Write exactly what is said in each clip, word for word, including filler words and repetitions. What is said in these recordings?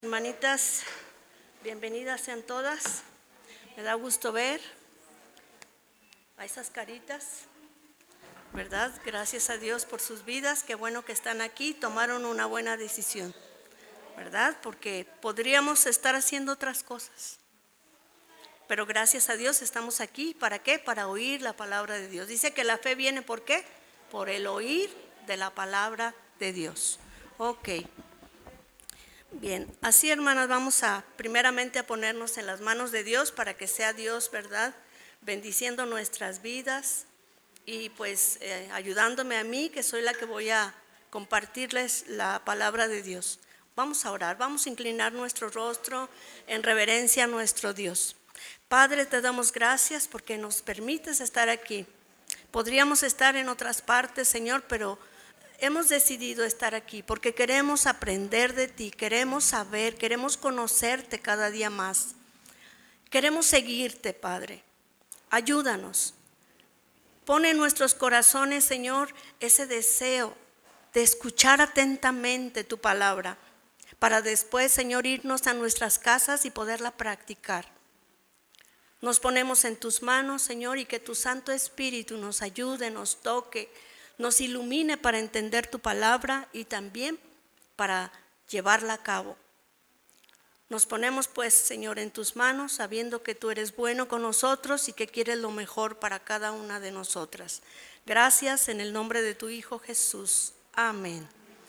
Hermanitas, bienvenidas sean todas. Me da gusto ver a esas caritas, ¿verdad? Gracias a Dios por sus vidas. Qué bueno que están aquí, tomaron una buena decisión, ¿verdad? Porque podríamos estar haciendo otras cosas. Pero gracias a Dios estamos aquí. ¿Para qué? Para oír la palabra de Dios. Dice que la fe viene, ¿por qué? Por el oír de la palabra de Dios. Ok. Bien, así hermanas, vamos a primeramente a ponernos en las manos de Dios para que sea Dios, ¿verdad? Bendiciendo nuestras vidas y pues eh, ayudándome a mí, que soy la que voy a compartirles la palabra de Dios. Vamos a orar, vamos a inclinar nuestro rostro en reverencia a nuestro Dios. Padre, te damos gracias porque nos permites estar aquí. Podríamos estar en otras partes, Señor, pero hemos decidido estar aquí porque queremos aprender de ti, queremos saber, queremos conocerte cada día más. Queremos seguirte, Padre. Ayúdanos. Pon en nuestros corazones, Señor, ese deseo de escuchar atentamente tu palabra, para después, Señor, irnos a nuestras casas y poderla practicar. Nos ponemos en tus manos, Señor, y que tu Santo Espíritu nos ayude, nos toque, nos ilumine para entender tu palabra y también para llevarla a cabo. Nos ponemos pues, Señor, en tus manos, sabiendo que tú eres bueno con nosotros y que quieres lo mejor para cada una de nosotras. Gracias en el nombre de tu Hijo Jesús. Amén.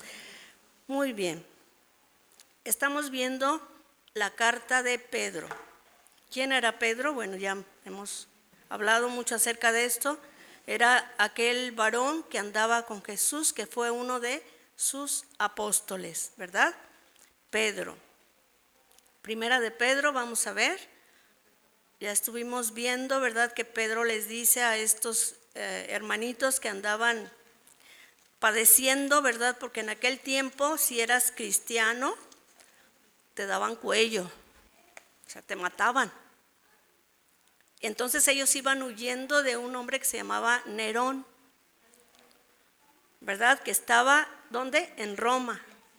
Muy bien. Estamos viendo la carta de Pedro. ¿Quién era Pedro? Bueno, ya hemos hablado mucho acerca de esto. Era aquel varón que andaba con Jesús, que fue uno de sus apóstoles, ¿verdad? Pedro. Primera de Pedro, vamos a ver. Ya estuvimos viendo, ¿verdad? Que Pedro les dice a estos eh, hermanitos que andaban padeciendo, ¿verdad? Porque en aquel tiempo, si eras cristiano, te daban cuello, o sea, te mataban. Entonces ellos iban huyendo de un hombre que se llamaba Nerón, ¿verdad? Que estaba, ¿dónde? En Roma.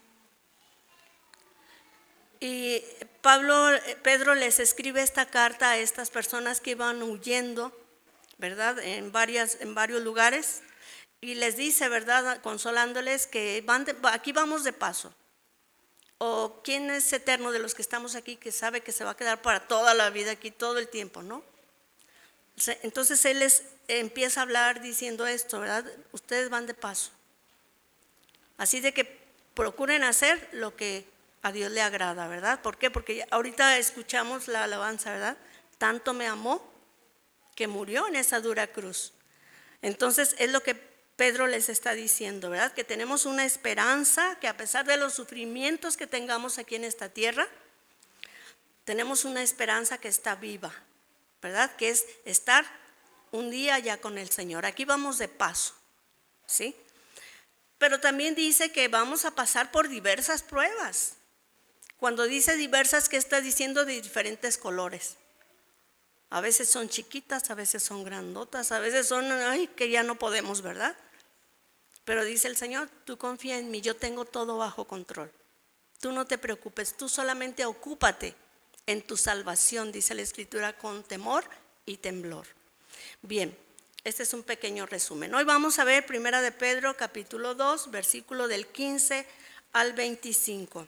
Y Pablo, Pedro les escribe esta carta a estas personas que iban huyendo, ¿verdad? En, varias, en varios lugares. Y les dice, ¿verdad? Consolándoles que van de, aquí vamos de paso. O quién es eterno de los que estamos aquí que sabe que se va a quedar para toda la vida aquí, todo el tiempo, ¿no? Entonces él les empieza a hablar diciendo esto, ¿verdad? Ustedes van de paso. Así de que procuren hacer lo que a Dios le agrada, ¿verdad? ¿Por qué? Porque ahorita escuchamos la alabanza, ¿verdad? Tanto me amó que murió en esa dura cruz. Entonces es lo que Pedro les está diciendo, ¿verdad? Que tenemos una esperanza, que a pesar de los sufrimientos que tengamos aquí en esta tierra, tenemos una esperanza que está viva, ¿verdad? Que es estar un día ya con el Señor. Aquí vamos de paso, ¿sí? Pero también dice que vamos a pasar por diversas pruebas. Cuando dice diversas, ¿qué está diciendo? De diferentes colores. A veces son chiquitas, a veces son grandotas, a veces son, ay, que ya no podemos, ¿verdad? Pero dice el Señor, tú confía en mí, yo tengo todo bajo control. Tú no te preocupes, tú solamente ocúpate en tu salvación, dice la Escritura, con temor y temblor. Bien, este es un pequeño resumen. Hoy vamos a ver Primera de Pedro, capítulo dos, versículo del quince al veinticinco.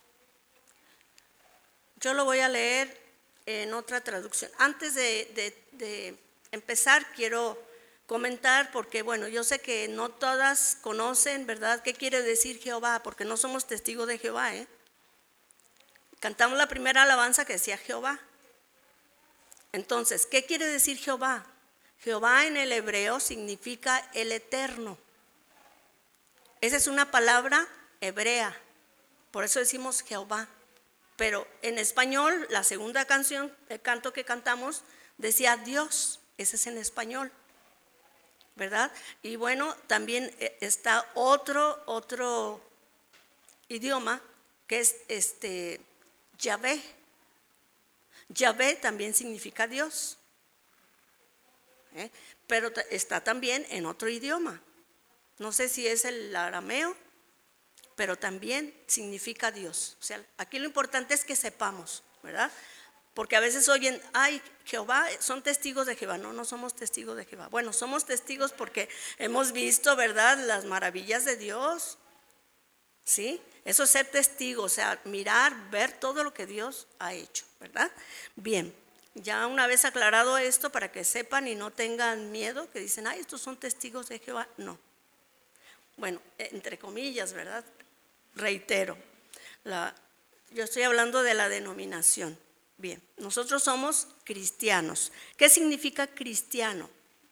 Yo lo voy a leer en otra traducción. Antes de, de, de empezar, quiero comentar, porque bueno, yo sé que no todas conocen, ¿verdad?, qué quiere decir Jehová, porque no somos testigos de Jehová, ¿eh? Cantamos la primera alabanza que decía Jehová. Entonces, ¿qué quiere decir Jehová? Jehová en el hebreo significa el eterno. Esa es una palabra hebrea, por eso decimos Jehová. Pero en español, la segunda canción, el canto que cantamos, decía Dios, ese es en español, ¿verdad? Y bueno, también está otro, otro idioma que es este Yahvé. Yahvé también significa Dios, ¿eh? Pero está también en otro idioma. No sé si es el arameo pero también significa Dios. O sea, aquí lo importante es que sepamos, ¿verdad? Porque a veces oyen, ay, Jehová, son testigos de Jehová. No, no somos testigos de Jehová. Bueno, somos testigos porque hemos visto, ¿verdad?, las maravillas de Dios. ¿Sí? Eso es ser testigo, o sea, mirar, ver todo lo que Dios ha hecho, ¿verdad? Bien, ya una vez aclarado esto, para que sepan y no tengan miedo, que dicen, ay, estos son testigos de Jehová. No. Bueno, entre comillas, ¿verdad? Reitero, la, yo estoy hablando de la denominación. Bien, nosotros somos cristianos. ¿Qué significa cristiano?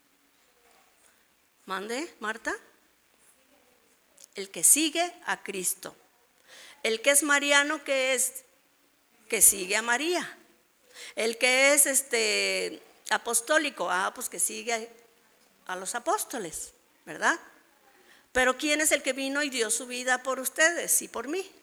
¿Mande, Marta? El que sigue a Cristo. El que es mariano, ¿qué es? Que sigue a María. El que es este apostólico, ah, pues que sigue a, a los apóstoles, ¿verdad? Pero ¿quién es el que vino y dio su vida por ustedes y por mí?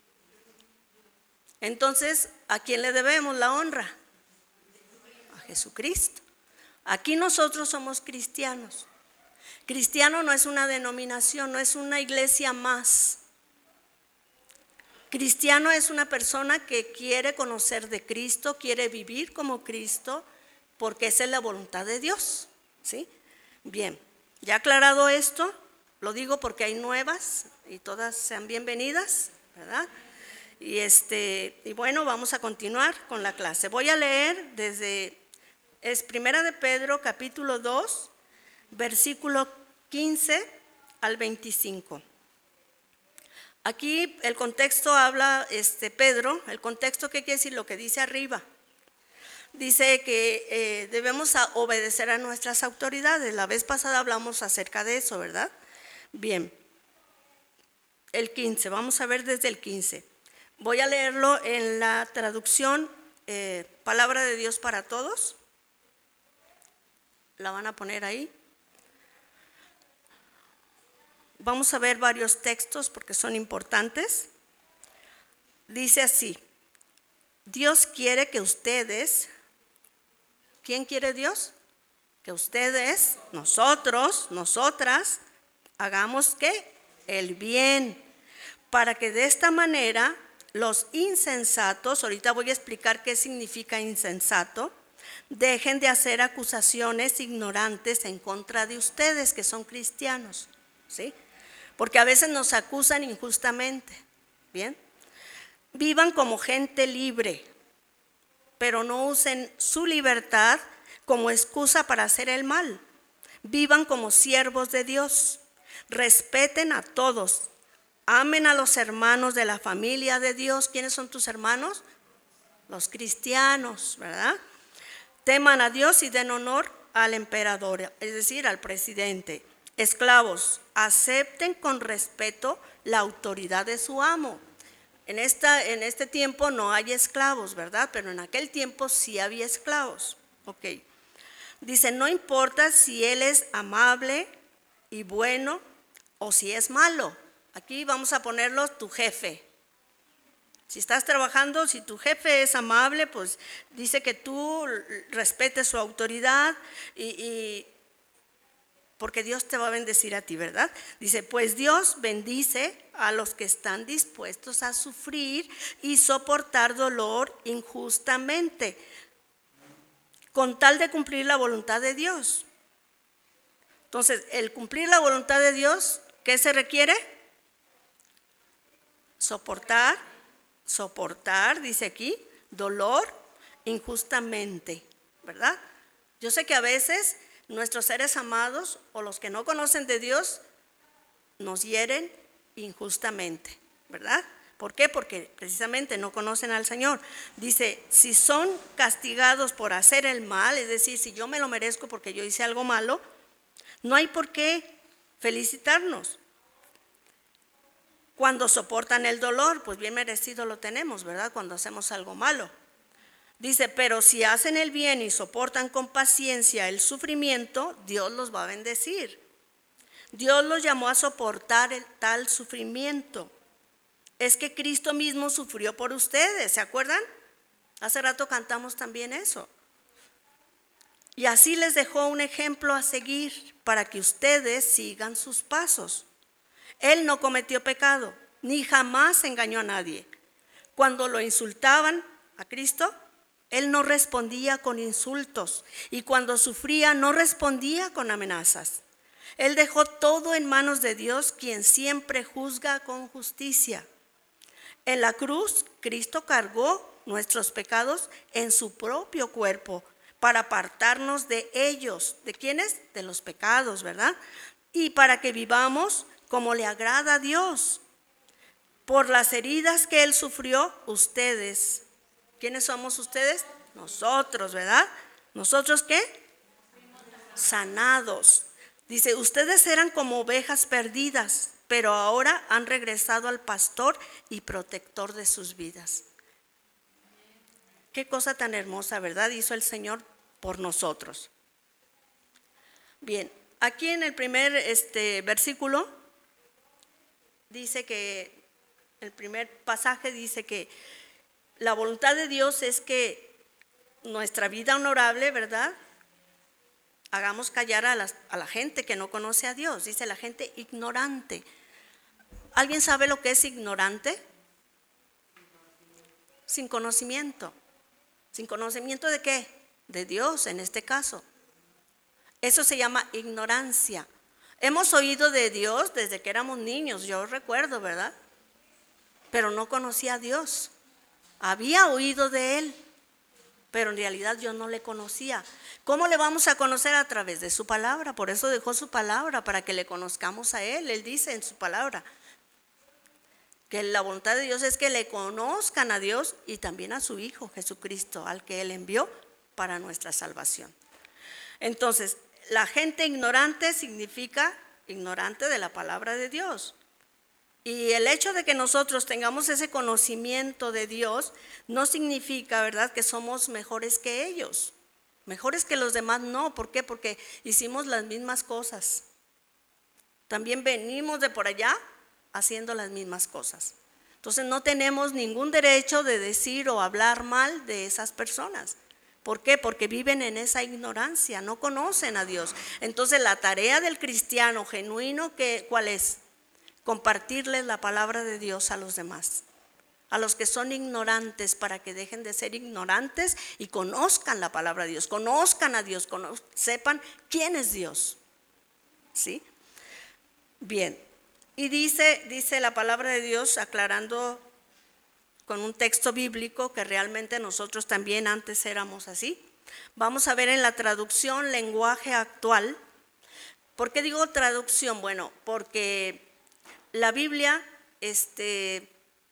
Entonces, ¿a quién le debemos la honra? A Jesucristo. Aquí nosotros somos cristianos. Cristiano no es una denominación, no es una iglesia más. Cristiano es una persona que quiere conocer de Cristo, quiere vivir como Cristo, porque esa es la voluntad de Dios, ¿sí? Bien, ya aclarado esto, lo digo porque hay nuevas y todas sean bienvenidas, ¿verdad? Y, este, y bueno, vamos a continuar con la clase. Voy a leer desde, es Primera de Pedro, capítulo dos, versículo quince al veinticinco. Aquí el contexto habla, este, Pedro, el contexto, ¿qué quiere decir? Lo que dice arriba. Dice que eh, debemos a obedecer a nuestras autoridades. La vez pasada hablamos acerca de eso, ¿verdad? Bien, el quince, vamos a ver desde el quince. Voy a leerlo en la traducción eh, Palabra de Dios para Todos. La van a poner ahí. Vamos a ver varios textos porque son importantes. Dice así: Dios quiere que ustedes, ¿quién quiere Dios? Que ustedes, nosotros, nosotras, hagamos ¿qué? El bien, para que de esta manera los insensatos, ahorita voy a explicar qué significa insensato, dejen de hacer acusaciones ignorantes en contra de ustedes que son cristianos, ¿sí? Porque a veces nos acusan injustamente, ¿bien? Vivan como gente libre, pero no usen su libertad como excusa para hacer el mal. Vivan como siervos de Dios, respeten a todos, amen a los hermanos de la familia de Dios. ¿Quiénes son tus hermanos? Los cristianos, ¿verdad? Teman a Dios y den honor al emperador, es decir, al presidente. Esclavos, acepten con respeto la autoridad de su amo. En, esta, en este tiempo no hay esclavos, ¿verdad? Pero en aquel tiempo sí había esclavos. Ok. Dice, no importa si él es amable y bueno o si es malo. Aquí vamos a ponerlo tu jefe. Si estás trabajando, si tu jefe es amable, pues dice que tú respetes su autoridad y, y porque Dios te va a bendecir a ti, ¿verdad? Dice, pues Dios bendice a los que están dispuestos a sufrir y soportar dolor injustamente, con tal de cumplir la voluntad de Dios. Entonces, el cumplir la voluntad de Dios, ¿qué se requiere? Soportar, soportar, dice aquí, dolor injustamente, ¿verdad? Yo sé que a veces nuestros seres amados o los que no conocen de Dios nos hieren injustamente, ¿verdad? ¿Por qué? Porque precisamente no conocen al Señor. Dice, si son castigados por hacer el mal, es decir, si yo me lo merezco porque yo hice algo malo, no hay por qué felicitarnos. Cuando soportan el dolor, pues bien merecido lo tenemos, ¿verdad? Cuando hacemos algo malo. Dice, pero si hacen el bien y soportan con paciencia el sufrimiento, Dios los va a bendecir. Dios los llamó a soportar el tal sufrimiento. Es que Cristo mismo sufrió por ustedes, ¿se acuerdan? Hace rato cantamos también eso. Y así les dejó un ejemplo a seguir para que ustedes sigan sus pasos. Él no cometió pecado, ni jamás engañó a nadie. Cuando lo insultaban a Cristo, Él no respondía con insultos, y cuando sufría no respondía con amenazas. Él dejó todo en manos de Dios, quien siempre juzga con justicia. En la cruz, Cristo cargó nuestros pecados en su propio cuerpo para apartarnos de ellos. ¿De quiénes? De los pecados, ¿verdad? Y para que vivamos como le agrada a Dios. Por las heridas que Él sufrió, ustedes. ¿Quiénes somos ustedes? Nosotros, ¿verdad? ¿Nosotros qué? Sanados. Dice, ustedes eran como ovejas perdidas, pero ahora han regresado al pastor y protector de sus vidas. Qué cosa tan hermosa, ¿verdad? Hizo el Señor por nosotros. Bien, aquí en el primer este, versículo dice que, el primer pasaje dice que la voluntad de Dios es que nuestra vida honorable, ¿verdad?, hagamos callar a, las, a la gente que no conoce a Dios. Dice la gente ignorante. ¿Alguien sabe lo que es ignorante? Sin conocimiento. ¿Sin conocimiento de qué? De Dios en este caso. Eso se llama ignorancia. Hemos oído de Dios desde que éramos niños, yo recuerdo, ¿verdad? Pero no conocía a Dios. Había oído de Él, pero en realidad yo no le conocía. ¿Cómo le vamos a conocer? A través de su palabra. Por eso dejó su palabra, para que le conozcamos a Él. Él dice en su palabra que la voluntad de Dios es que le conozcan a Dios y también a su Hijo Jesucristo, al que Él envió para nuestra salvación. Entonces, la gente ignorante significa ignorante de la palabra de Dios. Y el hecho de que nosotros tengamos ese conocimiento de Dios no significa, ¿verdad?, que somos mejores que ellos. Mejores que los demás no. ¿Por qué? Porque hicimos las mismas cosas. También venimos de por allá haciendo las mismas cosas. Entonces no tenemos ningún derecho de decir o hablar mal de esas personas. ¿Por qué? Porque viven en esa ignorancia, no conocen a Dios. Entonces la tarea del cristiano genuino, ¿qué, ¿cuál es? Compartirles la palabra de Dios a los demás, a los que son ignorantes, para que dejen de ser ignorantes y conozcan la palabra de Dios, conozcan a Dios, conoz- sepan quién es Dios. ¿Sí? Bien, y dice, dice la palabra de Dios, aclarando con un texto bíblico, que realmente nosotros también antes éramos así. Vamos a ver en la traducción lenguaje actual. ¿Por qué digo traducción? Bueno, porque la Biblia, este,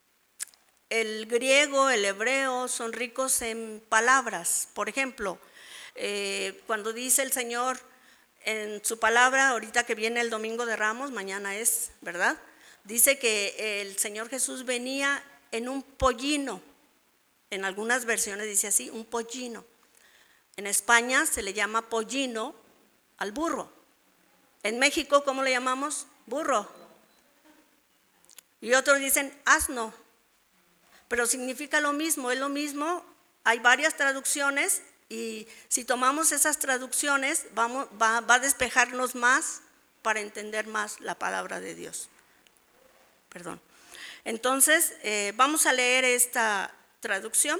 el griego, el hebreo son ricos en palabras. Por ejemplo, eh, cuando dice el Señor en su palabra, ahorita que viene el Domingo de Ramos, mañana es, ¿verdad? Dice que el Señor Jesús venía en un pollino. En algunas versiones dice así, un pollino. En España se le llama pollino al burro. En México, ¿cómo le llamamos? Burro. Y otros dicen asno, pero significa lo mismo, es lo mismo. Hay varias traducciones y si tomamos esas traducciones vamos, va, va a despejarnos más para entender más la palabra de Dios. Perdón. Entonces, eh, vamos a leer esta traducción.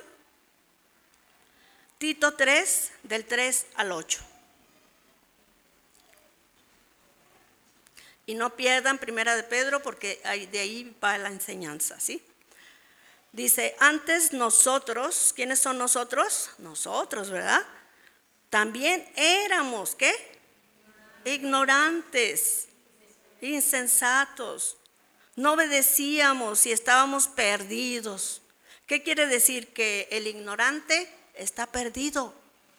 Tito tres, del tres al ocho. Y no pierdan Primera de Pedro, porque de ahí va la enseñanza, ¿sí? Dice, antes nosotros, ¿quiénes son nosotros? Nosotros, ¿verdad? También éramos, ¿qué? Ignorantes, insensatos, no obedecíamos y estábamos perdidos. ¿Qué quiere decir? Que el ignorante está perdido.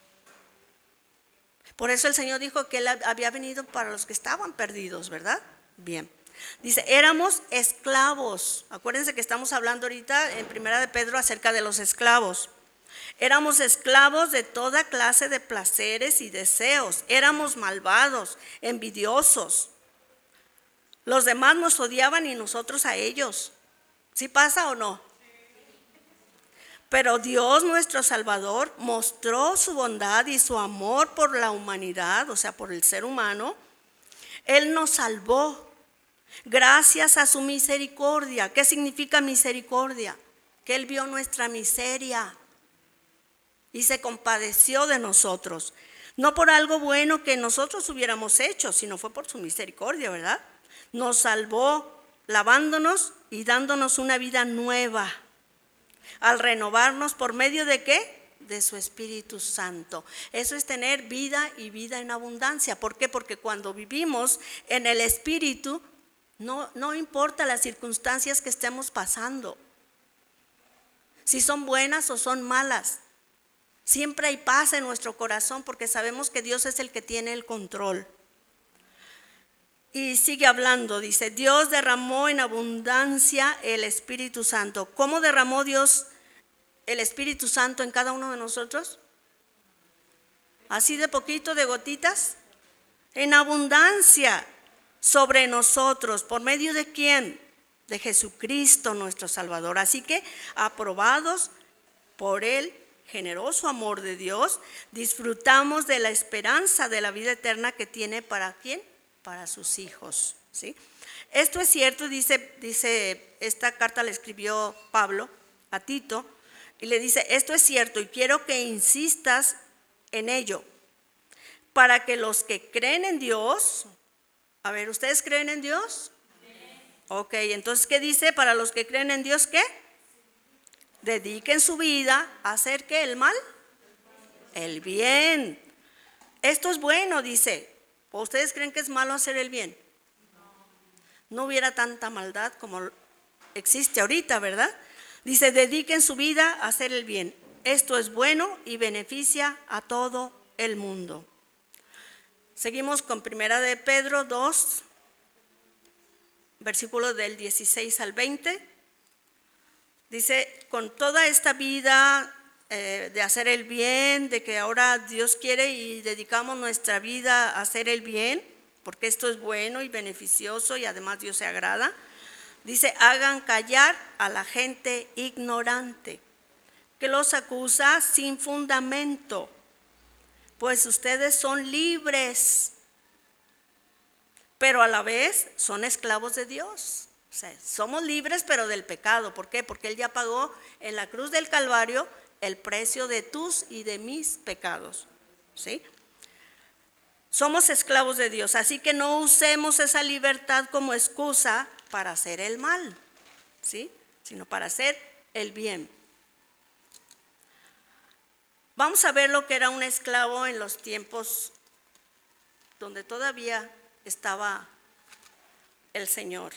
Por eso el Señor dijo que Él había venido para los que estaban perdidos, ¿verdad? Bien. Dice, éramos esclavos. Acuérdense que estamos hablando ahorita en Primera de Pedro acerca de los esclavos. Éramos esclavos de toda clase de placeres y deseos. Éramos malvados, envidiosos. Los demás nos odiaban y nosotros a ellos. ¿Sí pasa o no? Pero Dios, nuestro Salvador, mostró su bondad y su amor por la humanidad, o sea, por el ser humano. Él nos salvó Gracias a su misericordia. ¿Qué significa misericordia? Que Él vio nuestra miseria y se compadeció de nosotros. No por algo bueno que nosotros hubiéramos hecho, sino fue por su misericordia, ¿verdad? Nos salvó lavándonos y dándonos una vida nueva. Al renovarnos por medio de ¿qué? De su Espíritu Santo. Eso es tener vida y vida en abundancia. ¿Por qué? Porque cuando vivimos en el Espíritu, no, no importa las circunstancias que estemos pasando, si son buenas o son malas, siempre hay paz en nuestro corazón porque sabemos que Dios es el que tiene el control. Y sigue hablando, dice, Dios derramó en abundancia el Espíritu Santo. ¿Cómo derramó Dios el Espíritu Santo en cada uno de nosotros? ¿Así de poquito, de gotitas? En abundancia sobre nosotros. ¿Por medio de quién? De Jesucristo nuestro Salvador. Así que, aprobados por el generoso amor de Dios, disfrutamos de la esperanza de la vida eterna que tiene para quién? Para sus hijos, ¿sí? Esto es cierto, dice, dice, esta carta la escribió Pablo a Tito y le dice, esto es cierto y quiero que insistas en ello, para que los que creen en Dios, a ver, ¿ustedes creen en Dios? Ok, entonces, ¿qué dice? Para los que creen en Dios, ¿qué? Dediquen su vida a hacer, ¿qué? ¿El mal? El bien. Esto es bueno, dice. ¿O ustedes creen que es malo hacer el bien? No hubiera tanta maldad como existe ahorita, ¿verdad? Dice, dediquen su vida a hacer el bien. Esto es bueno y beneficia a todo el mundo. Seguimos con primera de Pedro dos, versículos del dieciséis al veinte. Dice, con toda esta vida eh, de hacer el bien, de que ahora Dios quiere y dedicamos nuestra vida a hacer el bien, porque esto es bueno y beneficioso y además Dios se agrada. Dice, hagan callar a la gente ignorante, que los acusa sin fundamento, pues ustedes son libres, pero a la vez son esclavos de Dios. O sea, somos libres pero del pecado. ¿Por qué? Porque Él ya pagó en la cruz del Calvario el precio de tus y de mis pecados, ¿sí? Somos esclavos de Dios, así que no usemos esa libertad como excusa para hacer el mal, ¿sí? Sino para hacer el bien. Vamos a ver lo que era un esclavo en los tiempos donde todavía estaba el Señor.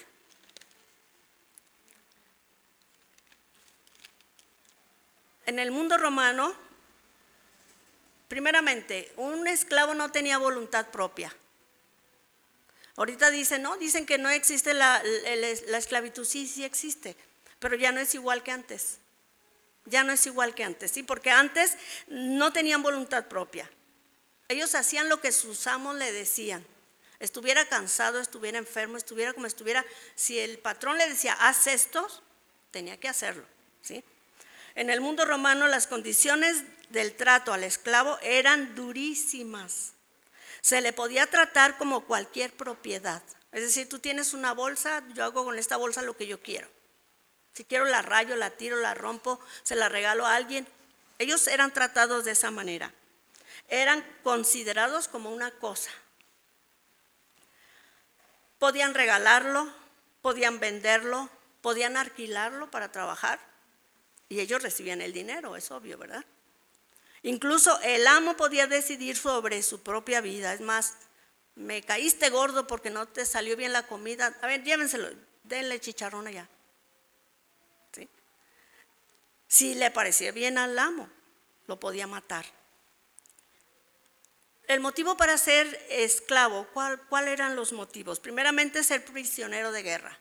En el mundo romano, primeramente, un esclavo no tenía voluntad propia. Ahorita dicen, no, dicen que no existe la, la, la esclavitud, sí, sí existe, pero ya no es igual que antes. Ya no es igual que antes, ¿sí? Porque antes no tenían voluntad propia. Ellos hacían lo que sus amos le decían. Estuviera cansado, estuviera enfermo, estuviera como estuviera. Si el patrón le decía, haz esto, tenía que hacerlo, ¿sí? En el mundo romano las condiciones del trato al esclavo eran durísimas. Se le podía tratar como cualquier propiedad. Es decir, tú tienes una bolsa, yo hago con esta bolsa lo que yo quiero. Si quiero la rayo, la tiro, la rompo, se la regalo a alguien. Ellos eran tratados de esa manera. Eran considerados como una cosa. Podían regalarlo, podían venderlo, podían alquilarlo para trabajar. Y ellos recibían el dinero, es obvio, ¿verdad? Incluso el amo podía decidir sobre su propia vida. Es más, me caíste gordo porque no te salió bien la comida. A ver, llévenselo, denle chicharrón allá. ¿Sí? Si le parecía bien al amo, lo podía matar. El motivo para ser esclavo, ¿cuál, cuál eran los motivos? Primeramente, ser prisionero de guerra.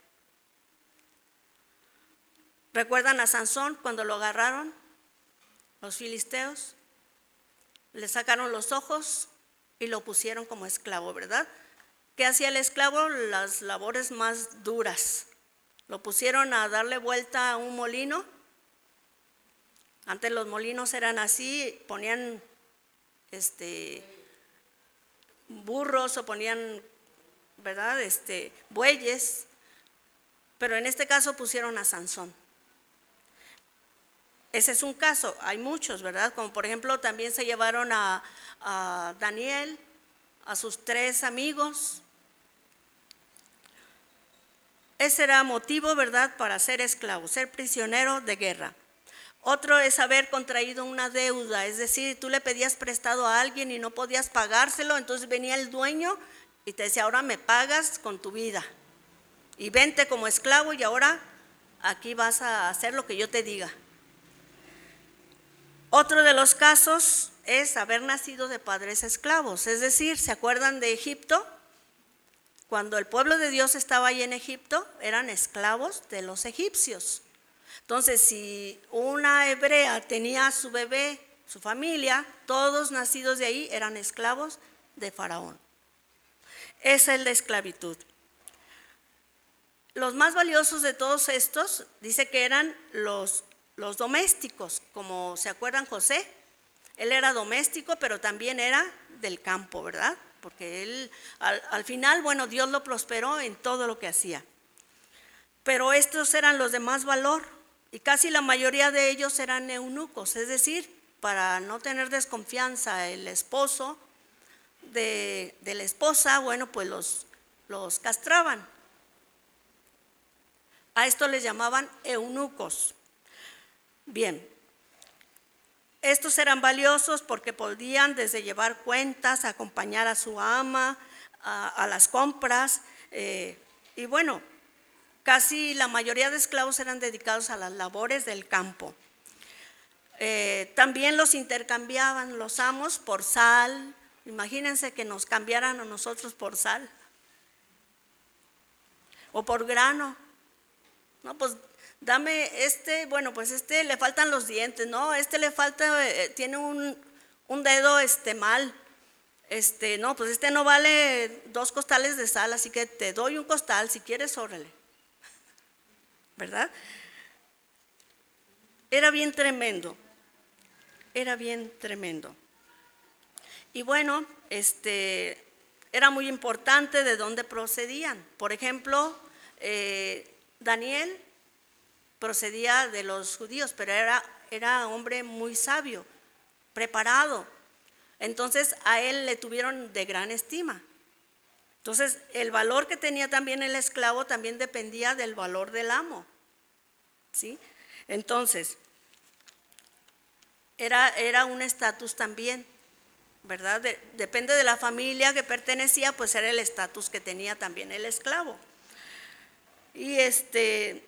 ¿Recuerdan a Sansón cuando lo agarraron? Los filisteos le sacaron los ojos y lo pusieron como esclavo, ¿verdad? ¿Qué hacía el esclavo? Las labores más duras. Lo pusieron a darle vuelta a un molino. Antes los molinos eran así, ponían este, burros o ponían ¿verdad? Este, bueyes, pero en este caso pusieron a Sansón. Ese es un caso, hay muchos, ¿verdad? Como por ejemplo también se llevaron a, a Daniel, a sus tres amigos. Ese era motivo, ¿verdad?, para ser esclavo, ser prisionero de guerra. Otro es haber contraído una deuda, es decir, tú le pedías prestado a alguien y no podías pagárselo, entonces venía el dueño y te decía, ahora me pagas con tu vida. Y vente como esclavo y ahora aquí vas a hacer lo que yo te diga. Otro de los casos es haber nacido de padres esclavos, es decir, ¿se acuerdan de Egipto? Cuando el pueblo de Dios estaba ahí en Egipto, eran esclavos de los egipcios. Entonces, si una hebrea tenía a su bebé, su familia, todos nacidos de ahí eran esclavos de Faraón. Esa es la esclavitud. Los más valiosos de todos estos, dice que eran los, los domésticos, como se acuerdan José, él era doméstico, pero también era del campo, ¿verdad? Porque él, al, al final, bueno, Dios lo prosperó en todo lo que hacía. Pero estos eran los de más valor y casi la mayoría de ellos eran eunucos, es decir, para no tener desconfianza el esposo de, de la esposa, bueno, pues los, los castraban. A esto les llamaban eunucos. Bien. Estos eran valiosos porque podían desde llevar cuentas, acompañar a su ama, a, a las compras, eh, y bueno, casi la mayoría de esclavos eran dedicados a las labores del campo. Eh, también los intercambiaban los amos por sal. Imagínense que nos cambiaran a nosotros por sal o por grano. No, pues dame este, bueno, pues este le faltan los dientes, no, este le falta, eh, tiene un, un dedo este mal, este, no, pues este no vale dos costales de sal, así que te doy un costal, si quieres, órale, ¿verdad? Era bien tremendo, era bien tremendo. Y bueno, este, era muy importante de dónde procedían. Por ejemplo, eh, Daniel procedía de los judíos, pero era, era hombre muy sabio, preparado. Entonces a él le tuvieron de gran estima. Entonces el valor que tenía también el esclavo también dependía del valor del amo, ¿sí? Entonces era, era un estatus también, ¿verdad? De, depende de la familia que pertenecía, pues era el estatus que tenía también el esclavo. Y este,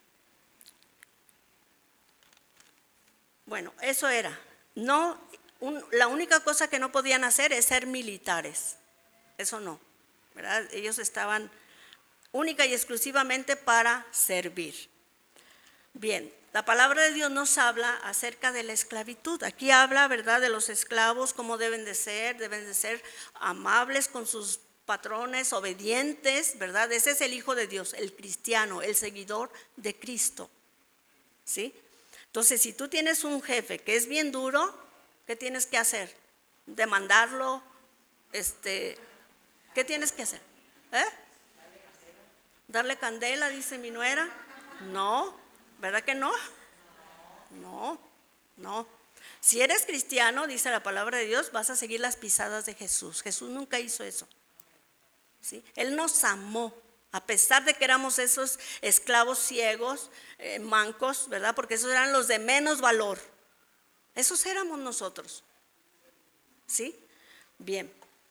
bueno, eso era. No, un, la única cosa que no podían hacer es ser militares. Eso no, ¿verdad? Ellos estaban única y exclusivamente para servir. Bien, la palabra de Dios nos habla acerca de la esclavitud. Aquí habla, ¿verdad?, de los esclavos, cómo deben de ser, deben de ser amables con sus patrones, obedientes, ¿verdad? Ese es el Hijo de Dios, el cristiano, el seguidor de Cristo, ¿sí? Entonces, si tú tienes un jefe que es bien duro, ¿qué tienes que hacer? Demandarlo, este, ¿qué tienes que hacer? ¿Eh? ¿Darle candela, dice mi nuera? No, ¿verdad que no? No, no. Si eres cristiano, dice la palabra de Dios, vas a seguir las pisadas de Jesús. Jesús nunca hizo eso. ¿Sí? Él nos amó, a pesar de que éramos esos esclavos ciegos, eh, mancos, ¿verdad? Porque esos eran los de menos valor. Esos éramos nosotros. ¿Sí? Bien.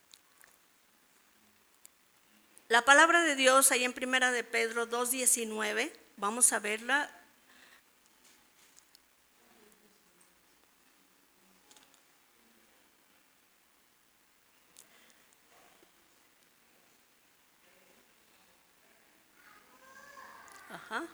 La palabra de Dios ahí en Primera de Pedro dos diecinueve, vamos a verla. Ajá.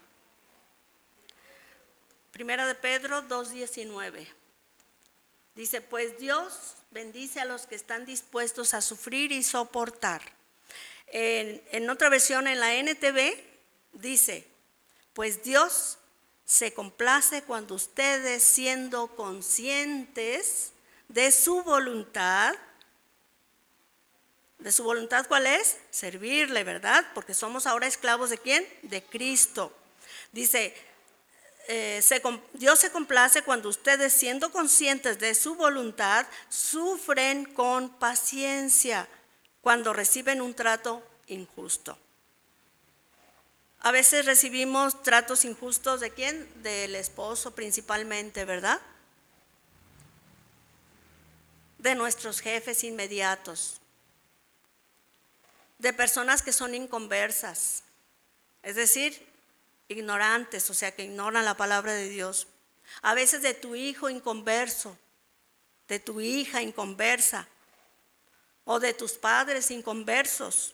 Primera de Pedro dos diecinueve. Dice, pues Dios bendice a los que están dispuestos a sufrir y soportar. En, en otra versión, en la N T V, dice, pues Dios se complace cuando ustedes, siendo conscientes de su voluntad, ¿De su voluntad cuál es? Servirle, ¿verdad? Porque somos ahora esclavos ¿de quién? De Cristo. Dice, eh, se, Dios se complace cuando ustedes, siendo conscientes de su voluntad, sufren con paciencia cuando reciben un trato injusto. A veces recibimos tratos injustos ¿de quién? Del esposo principalmente, ¿verdad? De nuestros jefes inmediatos, de personas que son inconversas, es decir, ignorantes, o sea, que ignoran la palabra de Dios. A veces de tu hijo inconverso, de tu hija inconversa, o de tus padres inconversos,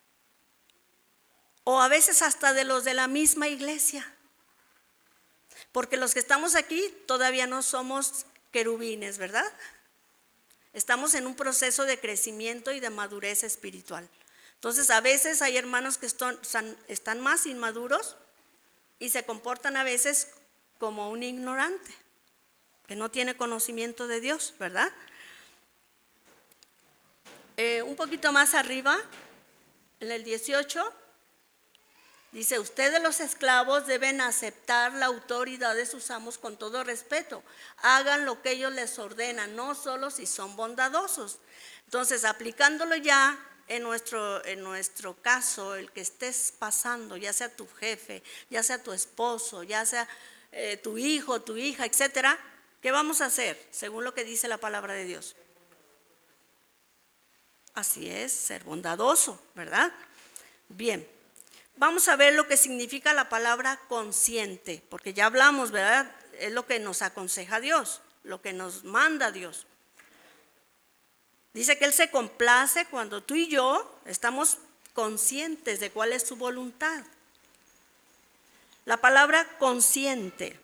o a veces hasta de los de la misma iglesia, porque los que estamos aquí todavía no somos querubines, ¿verdad? Estamos en un proceso de crecimiento y de madurez espiritual. Entonces a veces hay hermanos que están, están más inmaduros y se comportan a veces como un ignorante, que no tiene conocimiento de Dios, ¿verdad? Eh, un poquito más arriba, en el dieciocho, dice, ustedes los esclavos deben aceptar la autoridad de sus amos con todo respeto. Hagan lo que ellos les ordenan, no solo si son bondadosos. Entonces, aplicándolo ya en nuestro, en nuestro caso, el que estés pasando, ya sea tu jefe, ya sea tu esposo, ya sea eh, tu hijo, tu hija, etcétera, ¿qué vamos a hacer según lo que dice la palabra de Dios? Así es, ser bondadoso, ¿verdad? Bien. Vamos a ver lo que significa la palabra consciente, porque ya hablamos, ¿verdad? Es lo que nos aconseja Dios, lo que nos manda Dios. Dice que Él se complace cuando tú y yo estamos conscientes de cuál es su voluntad. La palabra consciente,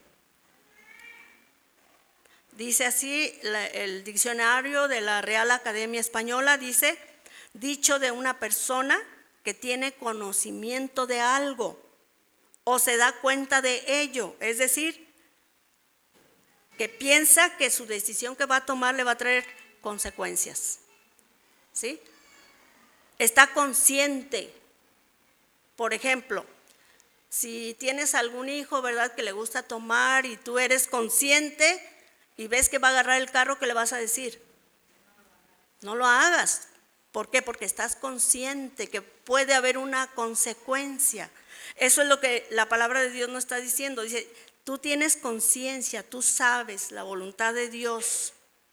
dice así la, el diccionario de la Real Academia Española, dice, dicho de una persona que tiene conocimiento de algo o se da cuenta de ello, es decir, que piensa que su decisión que va a tomar le va a traer consecuencias, ¿sí? Está consciente. Por ejemplo, si tienes algún hijo, ¿verdad?, que le gusta tomar y tú eres consciente y ves que va a agarrar el carro, ¿qué le vas a decir? No lo hagas. ¿Por qué? Porque estás consciente que puede haber una consecuencia. Eso es lo que la palabra de Dios nos está diciendo. Dice, tú tienes conciencia, tú sabes la voluntad de Dios.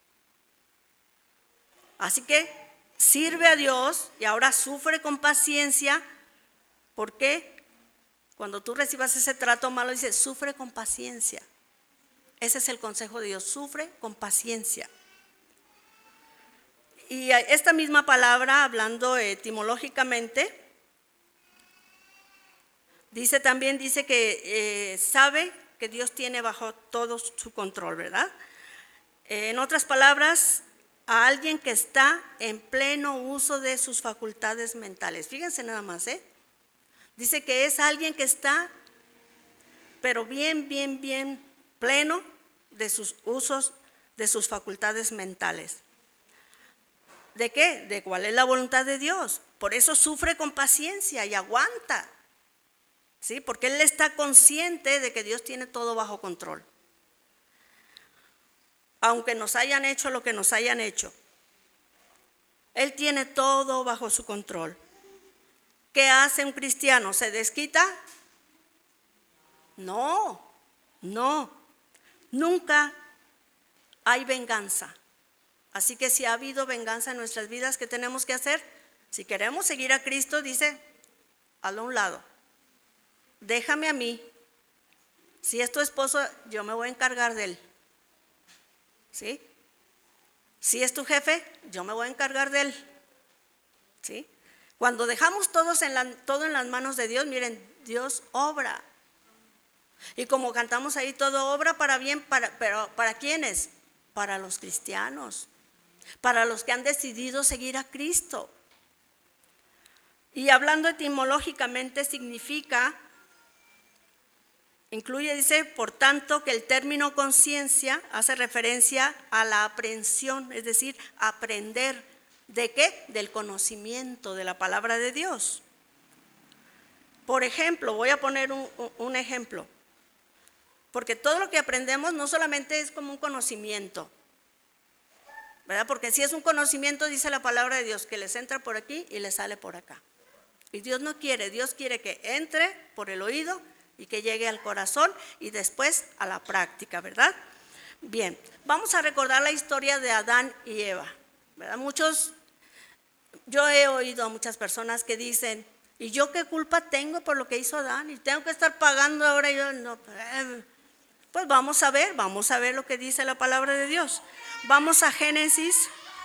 Así que sirve a Dios y ahora sufre con paciencia. ¿Por qué? Cuando tú recibas ese trato malo, dice, sufre con paciencia. Ese es el consejo de Dios, sufre con paciencia. Y esta misma palabra, hablando etimológicamente, dice también, dice que eh, sabe que Dios tiene bajo todo su control, ¿verdad? Eh, en otras palabras, a alguien que está en pleno uso de sus facultades mentales. Fíjense nada más, ¿eh? Dice que es alguien que está, pero bien, bien, bien pleno de sus usos, de sus facultades mentales. ¿De qué? De cuál es la voluntad de Dios. Por eso sufre con paciencia y aguanta, ¿sí? Porque Él está consciente de que Dios tiene todo bajo control. Aunque nos hayan hecho lo que nos hayan hecho, Él tiene todo bajo su control. ¿Qué hace un cristiano? ¿Se desquita? No, no, nunca hay venganza. Así que si ha habido venganza en nuestras vidas, ¿qué tenemos que hacer? Si queremos seguir a Cristo, dice, hazlo a un lado. Déjame a mí. Si es tu esposo, yo me voy a encargar de él. ¿Sí? Si es tu jefe, yo me voy a encargar de él. ¿Sí? Cuando dejamos todos en la, todo en las manos de Dios, miren, Dios obra. Y como cantamos ahí, todo obra para bien, para, pero ¿para quiénes? Para los cristianos, para los que han decidido seguir a Cristo. Y hablando etimológicamente significa, incluye, dice, por tanto, que el término conciencia hace referencia a la aprehensión, es decir, aprender ¿De qué? Del conocimiento de la palabra de Dios. Por ejemplo, voy a poner un, un ejemplo, porque todo lo que aprendemos no solamente es como un conocimiento, ¿verdad? Porque si es un conocimiento, dice la palabra de Dios, que les entra por aquí y les sale por acá. Y Dios no quiere, Dios quiere que entre por el oído y que llegue al corazón y después a la práctica, ¿verdad? Bien, vamos a recordar la historia de Adán y Eva, ¿verdad? Muchos, yo he oído a muchas personas que dicen, ¿y yo qué culpa tengo por lo que hizo Adán? Y tengo que estar pagando ahora yo, no. Pues vamos a ver, vamos a ver lo que dice la palabra de Dios. Vamos a Génesis.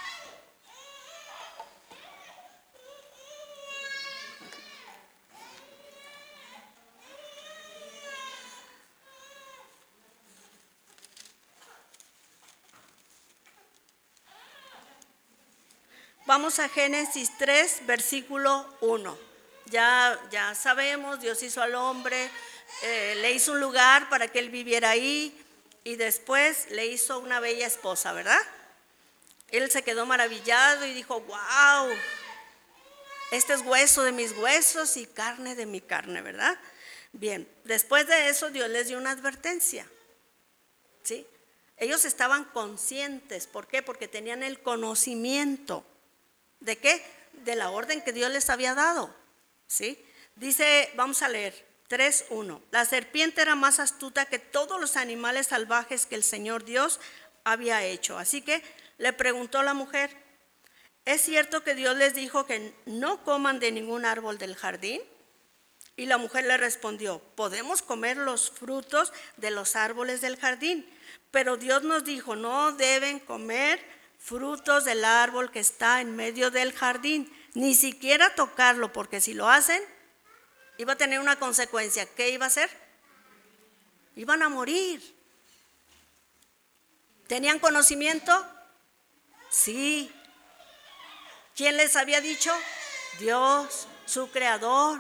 Vamos a Génesis tres, versículo uno. Ya, ya sabemos, Dios hizo al hombre, eh, le hizo un lugar para que él viviera ahí y después le hizo una bella esposa, ¿verdad? Él se quedó maravillado y dijo, wow, este es hueso de mis huesos y carne de mi carne, ¿verdad? Bien, después de eso Dios les dio una advertencia, ¿sí? Ellos estaban conscientes, ¿por qué? Porque tenían el conocimiento. ¿De qué? De la orden que Dios les había dado, ¿sí? Dice, vamos a leer, tres uno. La serpiente era más astuta que todos los animales salvajes que el Señor Dios había hecho. Así que le preguntó la mujer, ¿es cierto que Dios les dijo que no coman de ningún árbol del jardín? Y la mujer le respondió, podemos comer los frutos de los árboles del jardín, pero Dios nos dijo, no deben comer frutos del árbol que está en medio del jardín, ni siquiera tocarlo, porque si lo hacen, iba a tener una consecuencia. ¿Qué iba a hacer? Iban a morir. ¿Tenían conocimiento? Sí. ¿Quién les había dicho? Dios, su creador.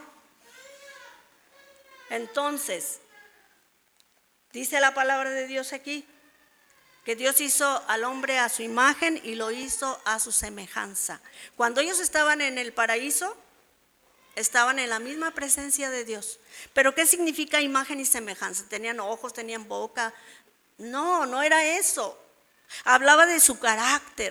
Entonces, dice la palabra de Dios aquí, que Dios hizo al hombre a su imagen y lo hizo a su semejanza. Cuando ellos estaban en el paraíso, estaban en la misma presencia de Dios. ¿Pero qué significa imagen y semejanza? ¿Tenían ojos, tenían boca? No, no era eso. Hablaba de su carácter.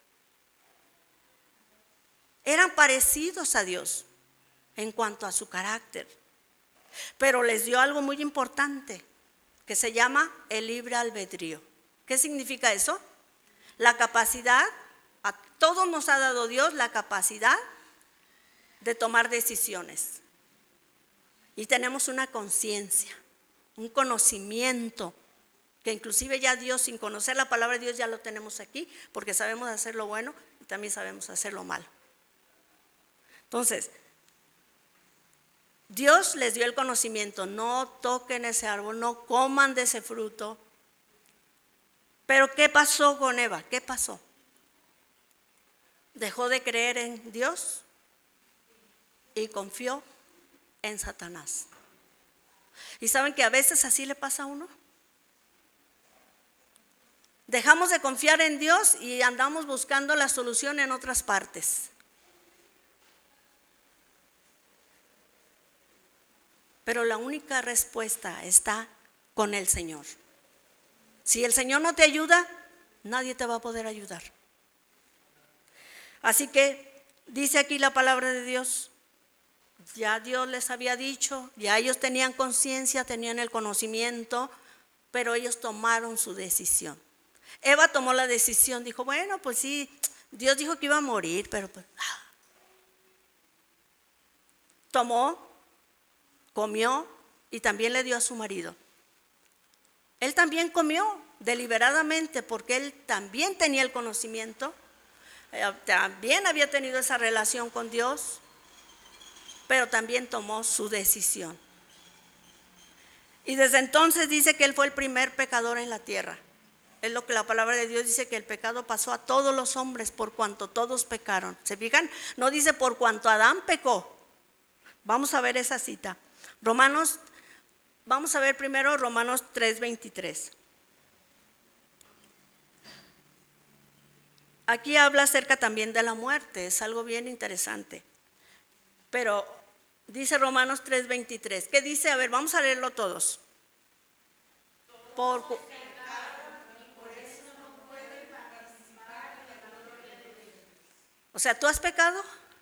Eran parecidos a Dios en cuanto a su carácter. Pero les dio algo muy importante, que se llama el libre albedrío. ¿Qué significa eso? La capacidad, a todos nos ha dado Dios la capacidad de tomar decisiones. Y tenemos una conciencia, un conocimiento, que inclusive ya Dios, sin conocer la palabra de Dios, ya lo tenemos aquí, porque sabemos hacer lo bueno y también sabemos hacer lo malo. Entonces, Dios les dio el conocimiento, no toquen ese árbol, no coman de ese fruto. Pero ¿qué pasó con Eva? ¿Qué pasó? Dejó de creer en Dios y confió en Satanás. ¿Y saben que a veces así le pasa a uno? Dejamos de confiar en Dios y andamos buscando la solución en otras partes. Pero la única respuesta está con el Señor. Si el Señor no te ayuda, nadie te va a poder ayudar. Así que dice aquí la palabra de Dios, ya Dios les había dicho, ya ellos tenían conciencia, tenían el conocimiento, pero ellos tomaron su decisión. Eva tomó la decisión, dijo, bueno, pues sí, Dios dijo que iba a morir, pero pues... Tomó, comió y también le dio a su marido. Él también comió deliberadamente porque él también tenía el conocimiento, eh, también había tenido esa relación con Dios, pero también tomó su decisión. Y desde entonces dice que él fue el primer pecador en la tierra. Es lo que la palabra de Dios dice, que el pecado pasó a todos los hombres por cuanto todos pecaron. ¿Se fijan? No dice por cuanto Adán pecó. Vamos a ver esa cita. Romanos, vamos a ver primero Romanos tres veintitrés. aquí habla acerca también de la muerte, es algo bien interesante. Pero dice Romanos tres veintitrés, ¿qué dice? A ver, vamos a leerlo todos. Por, o sea, ¿tú has pecado?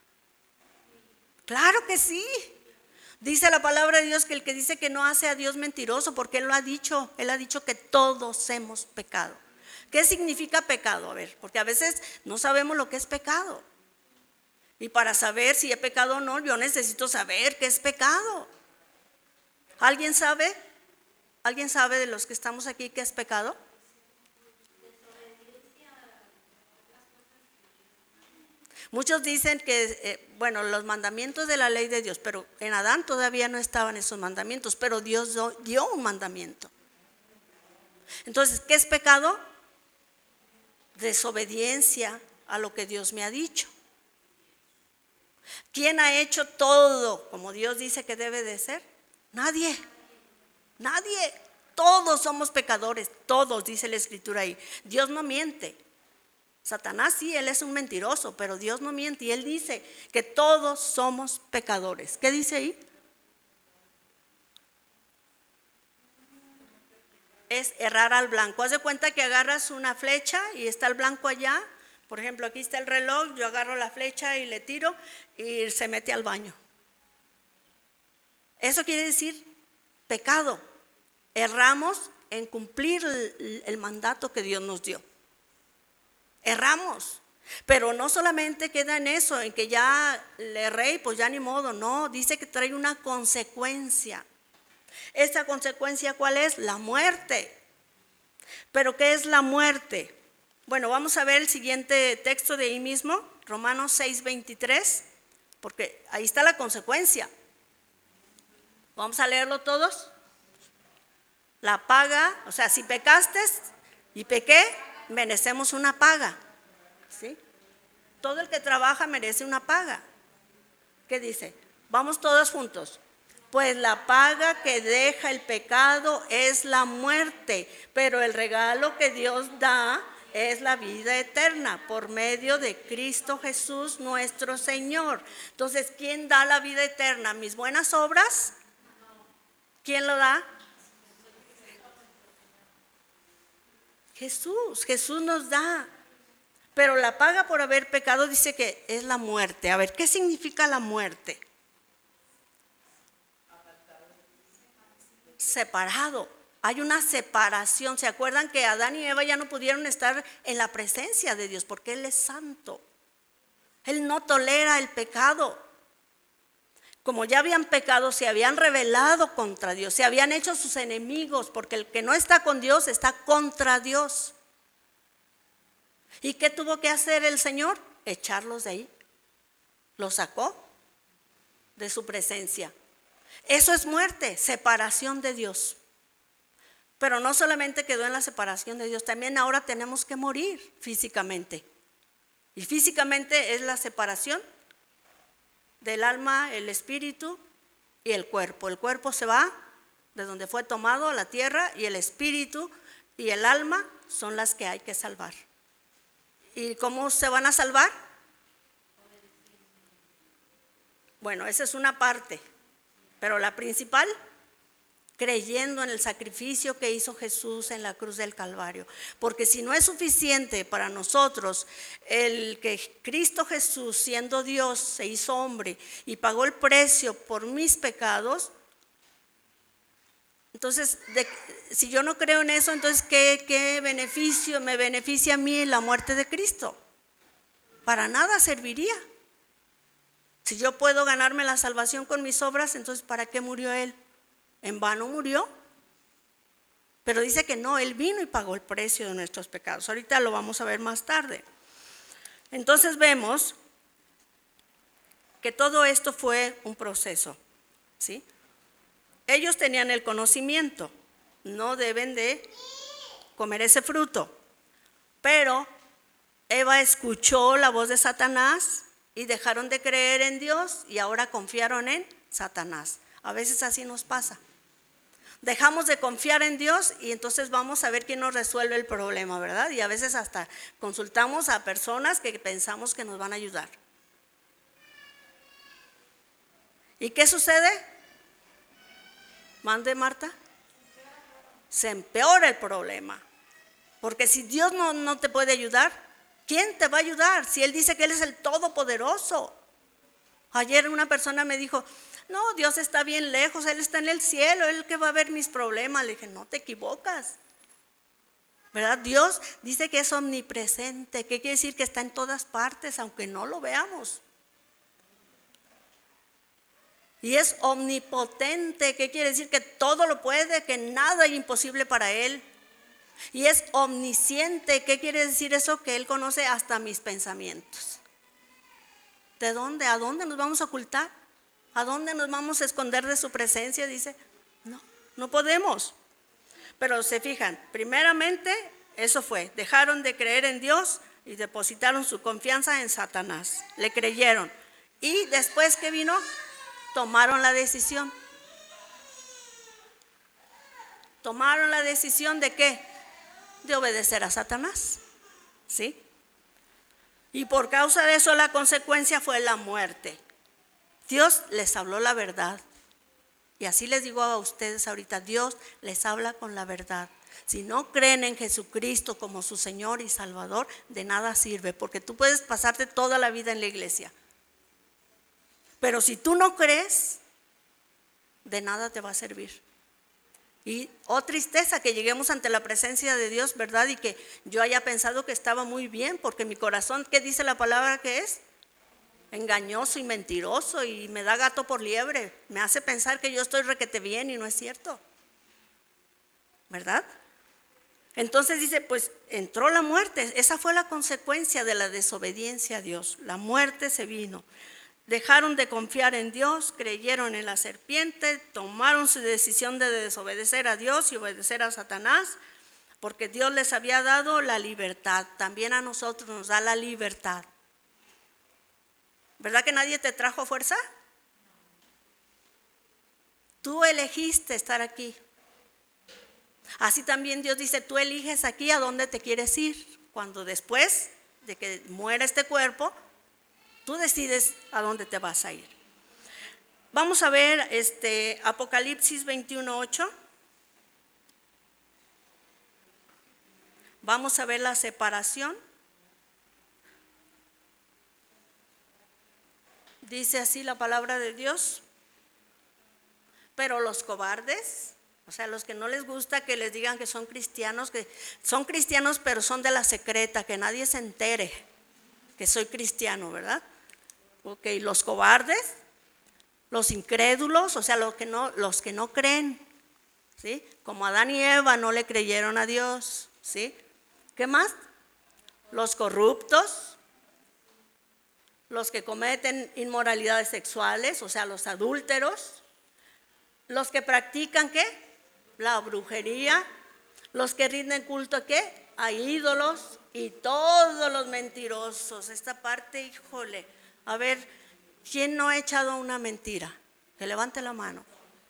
Claro que sí. Dice la palabra de Dios que el que dice que no hace a Dios mentiroso, porque Él lo ha dicho, Él ha dicho que todos hemos pecado. ¿Qué significa pecado? A ver, porque a veces no sabemos lo que es pecado. Y para saber si he pecado o no, yo necesito saber qué es pecado. ¿Alguien sabe? ¿Alguien sabe de los que estamos aquí qué es pecado? Muchos dicen que, eh, bueno, los mandamientos de la ley de Dios, pero en Adán todavía no estaban esos mandamientos, pero Dios dio un mandamiento. Entonces, ¿qué es pecado? Desobediencia a lo que Dios me ha dicho. ¿Quién ha hecho todo como Dios dice que debe de ser? Nadie, nadie. Todos somos pecadores, todos, dice la Escritura ahí. Dios no miente. Satanás sí, él es un mentiroso, pero Dios no miente y Él dice que todos somos pecadores. ¿Qué dice ahí? Es errar al blanco. Haz de cuenta que agarras una flecha y está el blanco allá. Por ejemplo, aquí está el reloj, yo agarro la flecha y le tiro y se mete al baño. Eso quiere decir pecado. Erramos en cumplir el, el mandato que Dios nos dio. Erramos, pero no solamente queda en eso, en que ya le erré y pues ya ni modo, no, dice que trae una consecuencia. ¿Esta consecuencia cuál es? La muerte. ¿Pero qué es la muerte? Bueno, vamos a ver el siguiente texto de ahí mismo, Romanos seis veintitrés, porque ahí está la consecuencia. Vamos a leerlo todos. La paga, o sea, si pecaste y pequé, merecemos una paga, ¿sí? Todo el que trabaja merece una paga. ¿Qué dice? Vamos todos juntos. Pues la paga que deja el pecado es la muerte, pero el regalo que Dios da es la vida eterna por medio de Cristo Jesús nuestro Señor. Entonces, ¿quién da la vida eterna? ¿Mis buenas obras? ¿Quién lo da? Jesús, Jesús nos da, pero la paga por haber pecado dice que es la muerte. A ver, ¿qué significa la muerte? Separado, hay una separación. ¿Se acuerdan que Adán y Eva ya no pudieron estar en la presencia de Dios porque Él es santo? Él no tolera el pecado. Como ya habían pecado, se habían rebelado contra Dios, se habían hecho sus enemigos, porque el que no está con Dios está contra Dios. ¿Y qué tuvo que hacer el Señor? Echarlos de ahí. Los sacó de su presencia. Eso es muerte, separación de Dios. Pero no solamente quedó en la separación de Dios, también ahora tenemos que morir físicamente. Y físicamente es la separación del alma, el espíritu y el cuerpo. El cuerpo se va de donde fue tomado a la tierra y el espíritu y el alma son las que hay que salvar. ¿Y cómo se van a salvar? Bueno, esa es una parte, pero la principal, creyendo en el sacrificio que hizo Jesús en la cruz del Calvario. Porque si no es suficiente para nosotros el que Cristo Jesús, siendo Dios, se hizo hombre y pagó el precio por mis pecados, entonces, de, si yo no creo en eso, entonces ¿qué, qué beneficio me beneficia a mí la muerte de Cristo? Para nada serviría. Si yo puedo ganarme la salvación con mis obras, entonces ¿para qué murió Él? ¿En vano murió? Pero dice que no, Él vino y pagó el precio de nuestros pecados. Ahorita lo vamos a ver más tarde. Entonces vemos que todo esto fue un proceso, ¿sí? Ellos tenían el conocimiento, no deben de comer ese fruto. Pero Eva escuchó la voz de Satanás y dejaron de creer en Dios y ahora confiaron en Satanás. A veces así nos pasa. dejamos de confiar en Dios y entonces vamos a ver quién nos resuelve el problema, ¿verdad? Y a veces hasta consultamos a personas que pensamos que nos van a ayudar. ¿Y qué sucede? Mande, Marta. Se empeora el problema. Porque si Dios no, no te puede ayudar, ¿quién te va a ayudar? Si Él dice que Él es el Todopoderoso. Ayer una persona me dijo, no, Dios está bien lejos, Él está en el cielo, Él que va a ver mis problemas. Le dije, no te equivocas, ¿verdad? Dios dice que es omnipresente. ¿Qué quiere decir? Que está en todas partes, aunque no lo veamos. Y es omnipotente. ¿Qué quiere decir? Que todo lo puede, que nada es imposible para Él. Y es omnisciente. ¿Qué quiere decir eso? Que Él conoce hasta mis pensamientos. ¿De dónde? ¿A dónde nos vamos a ocultar? ¿A dónde nos vamos a esconder de su presencia? Dice, no, no podemos. Pero se fijan, primeramente eso fue, dejaron de creer en Dios y depositaron su confianza en Satanás. Le creyeron. Y después que vino, tomaron la decisión. Tomaron la decisión de ¿qué? De obedecer a Satanás. ¿Sí? Y por causa de eso la consecuencia fue la muerte. Dios les habló la verdad. Y así les digo a ustedes ahorita, Dios les habla con la verdad. Si no creen en Jesucristo como su Señor y Salvador, de nada sirve, porque tú puedes pasarte toda la vida en la iglesia. Pero si tú no crees, de nada te va a servir. Y oh tristeza que lleguemos ante la presencia de Dios, ¿verdad? Y que yo haya pensado que estaba muy bien, porque mi corazón, ¿qué dice la palabra que es? Engañoso y mentiroso, y me da gato por liebre. Me hace pensar que yo estoy requete bien y no es cierto, ¿verdad? Entonces dice, pues entró la muerte. Esa fue la consecuencia de la desobediencia a Dios. La muerte se vino. Dejaron de confiar en Dios, creyeron en la serpiente, tomaron su decisión de desobedecer a Dios y obedecer a Satanás, porque Dios les había dado la libertad. También a nosotros nos da la libertad. ¿Verdad que nadie te trajo a fuerza? Tú elegiste estar aquí. Así también Dios dice, tú eliges aquí a dónde te quieres ir. Cuando después de que muera este cuerpo, tú decides a dónde te vas a ir. Vamos a ver este, Apocalipsis veintiuno ocho. Vamos a ver la separación. Dice así la palabra de Dios. Pero los cobardes, o sea, los que no les gusta que les digan que son cristianos, que son cristianos pero son de la secreta, que nadie se entere que soy cristiano, ¿verdad? Ok, los cobardes, los incrédulos, o sea, los que no, los que no creen, ¿sí? Como Adán y Eva no le creyeron a Dios, ¿sí? ¿Qué más? Los corruptos, los que cometen inmoralidades sexuales, o sea, los adúlteros, los que practican, ¿qué? La brujería, los que rinden culto a ¿qué? A ídolos y todos los mentirosos. Esta parte, híjole, a ver, ¿quién no ha echado una mentira? Que levante la mano.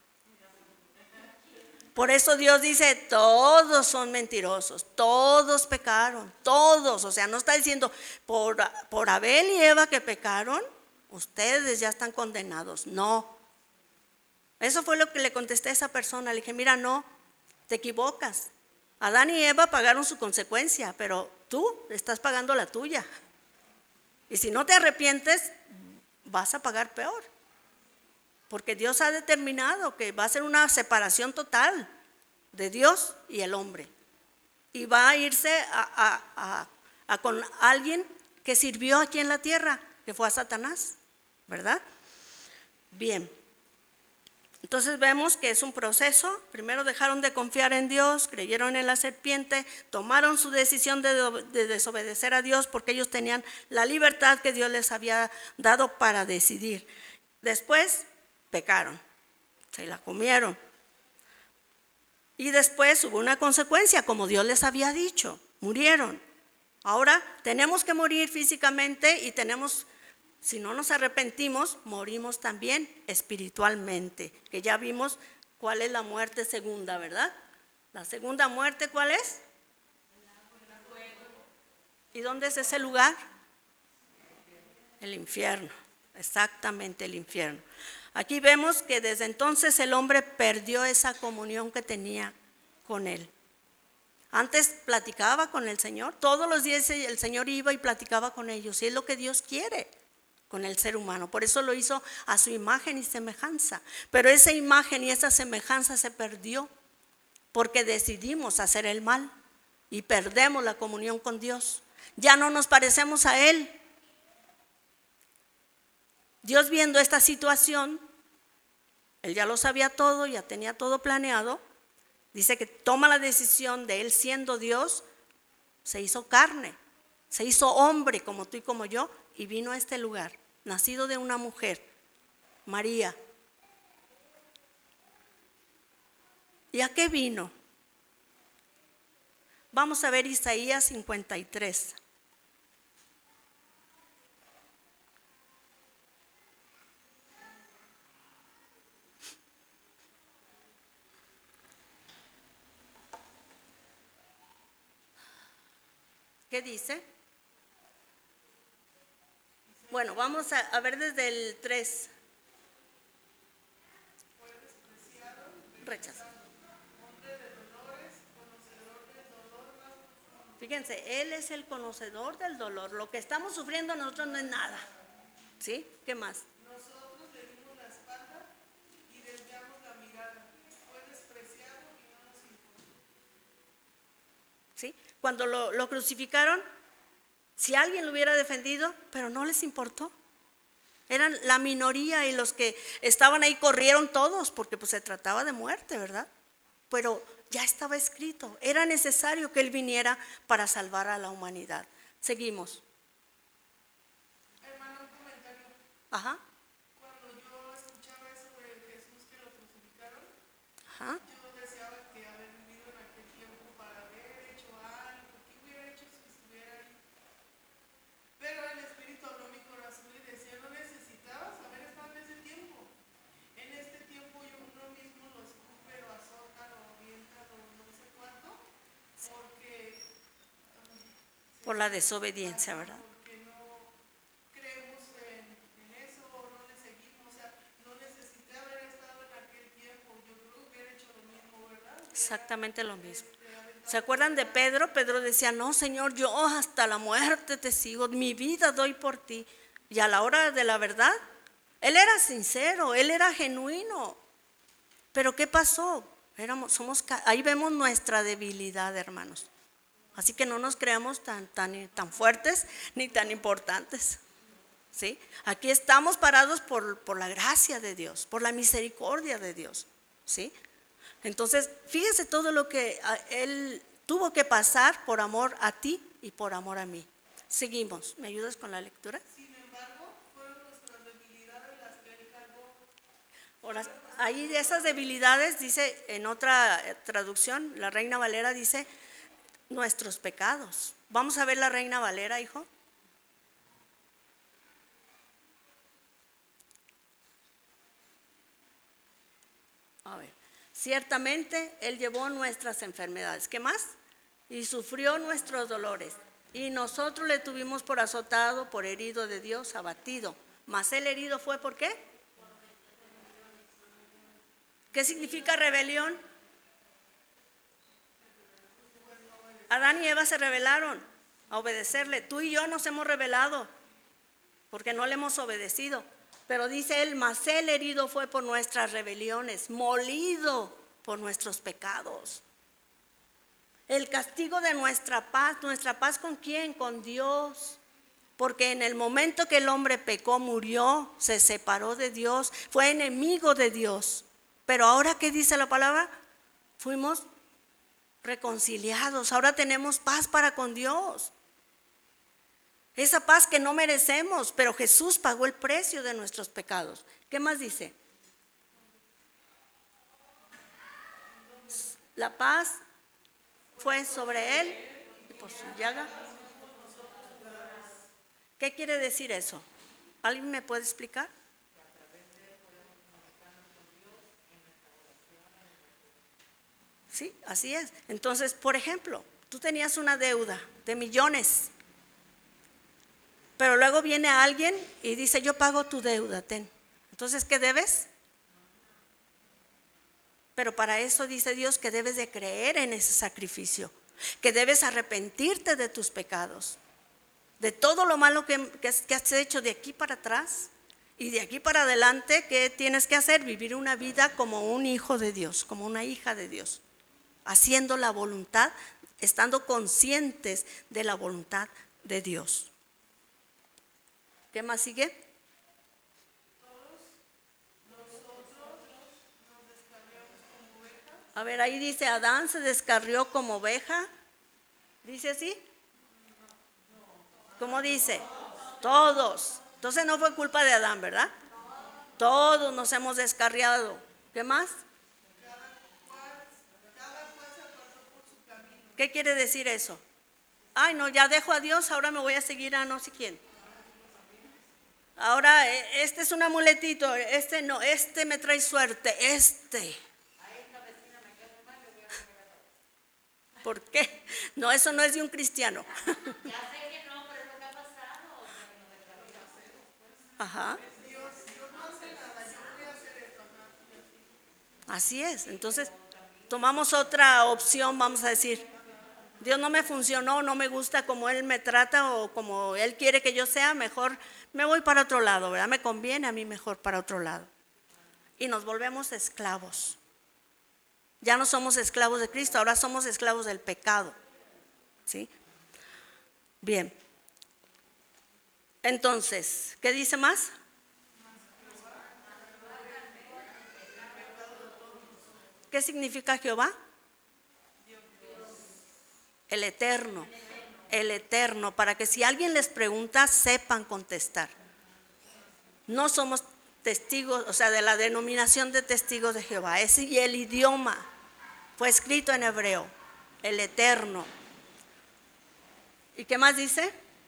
Por eso Dios dice, todos son mentirosos, todos pecaron, todos. O sea, no está diciendo, por, por Abel y Eva que pecaron, ustedes ya están condenados. No. Eso fue lo que le contesté a esa persona. Le dije, mira, no, te equivocas. Adán y Eva pagaron su consecuencia, pero tú estás pagando la tuya. Y si no te arrepientes, vas a pagar peor. Porque Dios ha determinado que va a ser una separación total de Dios y el hombre. Y va a irse a, a, a, a con alguien que sirvió aquí en la tierra, que fue a Satanás, ¿verdad? Bien. Entonces vemos que es un proceso. Primero dejaron de confiar en Dios, creyeron en la serpiente, tomaron su decisión de, de desobedecer a Dios porque ellos tenían la libertad que Dios les había dado para decidir. Después pecaron, se la comieron. Y después hubo una consecuencia, como Dios les había dicho, murieron. Ahora tenemos que morir físicamente y tenemos, si no nos arrepentimos, morimos también espiritualmente, que ya vimos ¿Cuál es la muerte segunda, verdad? La segunda muerte, ¿cuál es? ¿Y dónde es ese lugar? El infierno, exactamente el infierno. Aquí vemos que desde entonces el hombre perdió esa comunión que tenía con él. Antes platicaba con el Señor, todos los días el Señor iba y platicaba con ellos, y es lo que Dios quiere con el ser humano. Por eso lo hizo a su imagen y semejanza. Pero esa imagen y esa semejanza se perdió porque decidimos hacer el mal y perdemos la comunión con Dios. Ya no nos parecemos a Él. Dios, viendo esta situación, Él ya lo sabía todo, ya tenía todo planeado. Dice que toma la decisión de Él, siendo Dios, se hizo carne, se hizo hombre como tú y como yo, y vino a este lugar, nacido de una mujer, María. ¿Y a qué vino? Vamos a ver Isaías cincuenta y tres. ¿Qué dice? Bueno, vamos a, a ver desde el tres. Rechazado. Fíjense, Él es el conocedor del dolor. Lo que estamos sufriendo nosotros no es nada. ¿Sí? ¿Qué más? Nosotros le dimos la espalda y desviamos la mirada. Fue despreciado y no nos importó. ¿Sí? Cuando lo, lo crucificaron, si alguien lo hubiera defendido, pero no les importó. Eran la minoría y los que estaban ahí corrieron todos porque pues se trataba de muerte, ¿verdad? Pero ya estaba escrito, era necesario que Él viniera para salvar a la humanidad. Seguimos. Hermano, un comentario. Ajá. Cuando yo escuchaba eso de Jesús que lo crucificaron, Ajá. yo deseaba que haber vivido en aquel tiempo para haber hecho algo, que hubiera hecho si estuviera ahí. Pero el Espíritu habló mi corazón y decía, no necesitabas haber estado en ese tiempo. En este tiempo yo uno mismo lo escupe, lo azota, lo avienta, lo no sé cuánto, porque um, Por la desobediencia, ¿verdad? porque no creemos en, en eso o no le seguimos. O sea, no necesité haber estado en aquel tiempo. Yo creo que hubiera hecho lo mismo, ¿verdad? Exactamente lo mismo. ¿Se acuerdan de Pedro? Pedro decía, no, Señor, yo hasta la muerte te sigo, mi vida doy por ti. Y a la hora de la verdad, él era sincero, él era genuino. Pero ¿qué pasó? Éramos, somos, ahí vemos nuestra debilidad, hermanos. Así que no nos creamos tan, tan, tan fuertes ni tan importantes. ¿Sí? Aquí estamos parados por, por la gracia de Dios, por la misericordia de Dios. ¿Sí? Entonces, fíjese todo lo que Él tuvo que pasar por amor a ti y por amor a mí. Seguimos. ¿Me ayudas con la lectura? Sin embargo, fueron nuestras debilidades las que Él cargó. Ahora, ahí de esas debilidades dice en otra traducción, la Reina Valera dice nuestros pecados. Vamos a ver la Reina Valera, hijo. A ver. Ciertamente Él llevó nuestras enfermedades. ¿Qué más? Y sufrió nuestros dolores. Y nosotros le tuvimos por azotado, por herido de Dios, abatido. Mas el herido fue ¿por qué? ¿Qué significa rebelión? Adán y Eva se rebelaron a obedecerle. Tú y yo nos hemos rebelado porque no le hemos obedecido. Pero dice él, mas el herido fue por nuestras rebeliones, molido por nuestros pecados. El castigo de nuestra paz, ¿nuestra paz con quién? Con Dios. Porque en el momento que el hombre pecó, murió, se separó de Dios, fue enemigo de Dios. Pero ahora, ¿qué dice la palabra? Fuimos reconciliados, ahora tenemos paz para con Dios. Esa paz que no merecemos, pero Jesús pagó el precio de nuestros pecados. ¿Qué más dice? La paz fue sobre él y por su llaga. ¿Qué quiere decir eso? ¿Alguien me puede explicar? Sí, así es. Entonces, por ejemplo, tú tenías una deuda de millones, pero luego viene alguien y dice, yo pago tu deuda, ten. Entonces, ¿qué debes? Pero para eso dice Dios que debes de creer en ese sacrificio, que debes arrepentirte de tus pecados, de todo lo malo que, que, que has hecho de aquí para atrás y de aquí para adelante. ¿Qué tienes que hacer? Vivir una vida como un hijo de Dios, como una hija de Dios, haciendo la voluntad, estando conscientes de la voluntad de Dios. ¿Qué más sigue? A ver, ahí dice, Adán se descarrió como oveja. ¿Dice así? ¿Cómo dice? Todos. Entonces no fue culpa de Adán, ¿verdad? Todos nos hemos descarriado. ¿Qué más? ¿Qué quiere decir eso? Ay, no, ya dejo a Dios, ahora me voy a seguir a no sé quién. Ahora, este es un amuletito, este no, este me trae suerte, este. ¿Por qué? No, eso no es de un cristiano. Ya sé que no, pero es lo que ha pasado. Ajá. Así es. Entonces, tomamos otra opción, vamos a decir, Dios no me funcionó, no me gusta como Él me trata o como Él quiere que yo sea, mejor me voy para otro lado, ¿verdad? Me conviene a mí mejor para otro lado. Y nos volvemos esclavos. Ya no somos esclavos de Cristo, ahora somos esclavos del pecado. ¿Sí? Bien. Entonces, ¿qué dice más? ¿Qué significa Jehová? El eterno. El eterno, para que si alguien les pregunta, sepan contestar. No somos testigos, o sea, de la denominación de testigos de Jehová. Es y el idioma fue escrito en hebreo, el eterno. ¿Y qué más dice?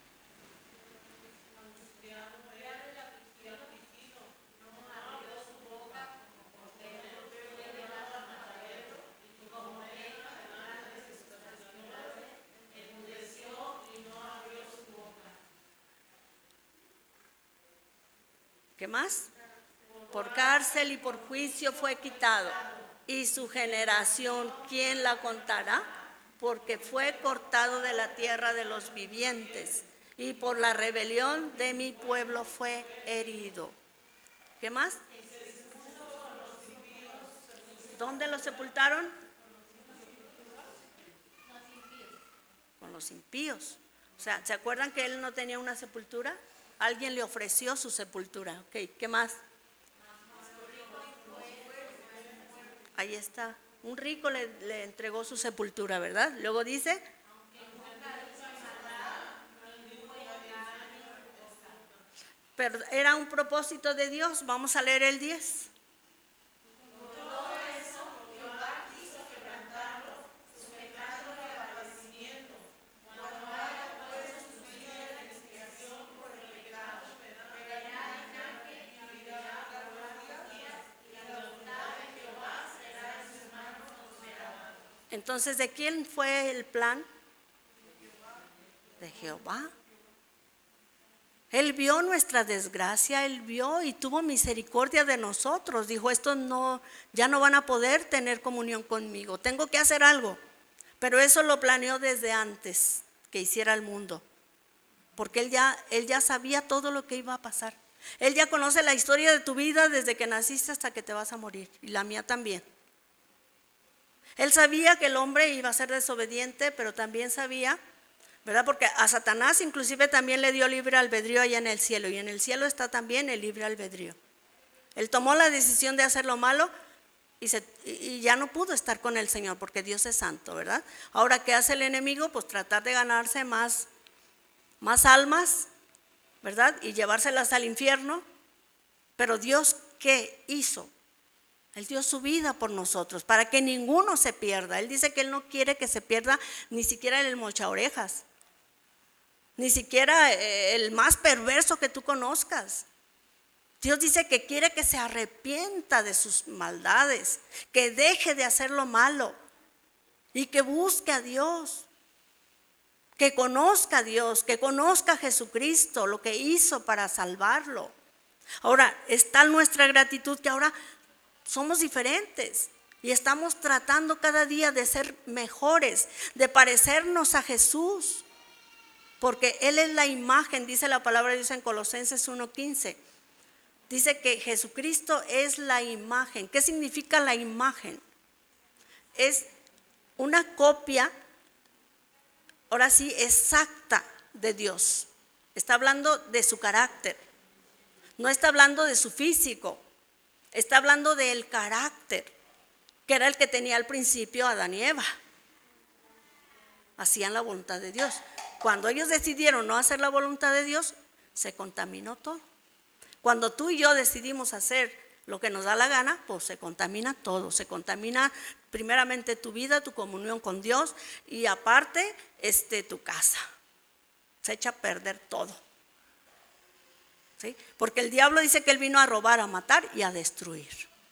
¿Qué más? Por cárcel y por juicio fue quitado. Y su generación, ¿quién la contará? Porque fue cortado de la tierra de los vivientes. Y por la rebelión de mi pueblo fue herido. ¿Qué más? ¿Dónde lo sepultaron? Con los impíos. O sea, ¿se acuerdan que él no tenía una sepultura? Alguien le ofreció su sepultura. Ok, ¿qué más? Ahí está. Un rico le, le entregó su sepultura, ¿verdad? Luego dice. Pero era un propósito de Dios. Vamos a leer el diez. Entonces, ¿de quién fue el plan? De Jehová. Él vio nuestra desgracia, Él vio y tuvo misericordia de nosotros. Dijo, estos no, ya no van a poder tener comunión conmigo, tengo que hacer algo. Pero eso lo planeó desde antes que hiciera el mundo. Porque Él ya, Él ya sabía todo lo que iba a pasar. Él ya conoce la historia de tu vida desde que naciste hasta que te vas a morir. Y la mía también. Él sabía que el hombre iba a ser desobediente, pero también sabía, ¿verdad? Porque a Satanás inclusive también le dio libre albedrío allá en el cielo. Y en el cielo está también el libre albedrío. Él tomó la decisión de hacer lo malo y, se, y ya no pudo estar con el Señor porque Dios es santo, ¿verdad? Ahora, ¿qué hace el enemigo? Pues tratar de ganarse más, más almas, ¿verdad? Y llevárselas al infierno. Pero Dios, ¿qué hizo? Él dio su vida por nosotros, para que ninguno se pierda. Él dice que Él no quiere que se pierda ni siquiera el mochaorejas, ni siquiera el más perverso que tú conozcas. Dios dice que quiere que se arrepienta de sus maldades, que deje de hacer lo malo, y que busque a Dios, que conozca a Dios, que conozca a Jesucristo, lo que hizo para salvarlo. Ahora, está nuestra gratitud que ahora somos diferentes y estamos tratando cada día de ser mejores, de parecernos a Jesús, porque Él es la imagen, dice la palabra de Dios en Colosenses uno quince. Dice que Jesucristo es la imagen. ¿Qué significa la imagen? Es una copia, ahora sí, exacta de Dios. Está hablando de su carácter. No está hablando de su físico. Está hablando del carácter, que era el que tenía al principio Adán y Eva. Hacían la voluntad de Dios. Cuando ellos decidieron no hacer la voluntad de Dios, se contaminó todo. Cuando tú y yo decidimos hacer lo que nos da la gana, pues se contamina todo. Se contamina primeramente tu vida, tu comunión con Dios y aparte este, tu casa. Se echa a perder todo. ¿Sí? Porque el diablo dice que él vino a robar, a matar y a destruir.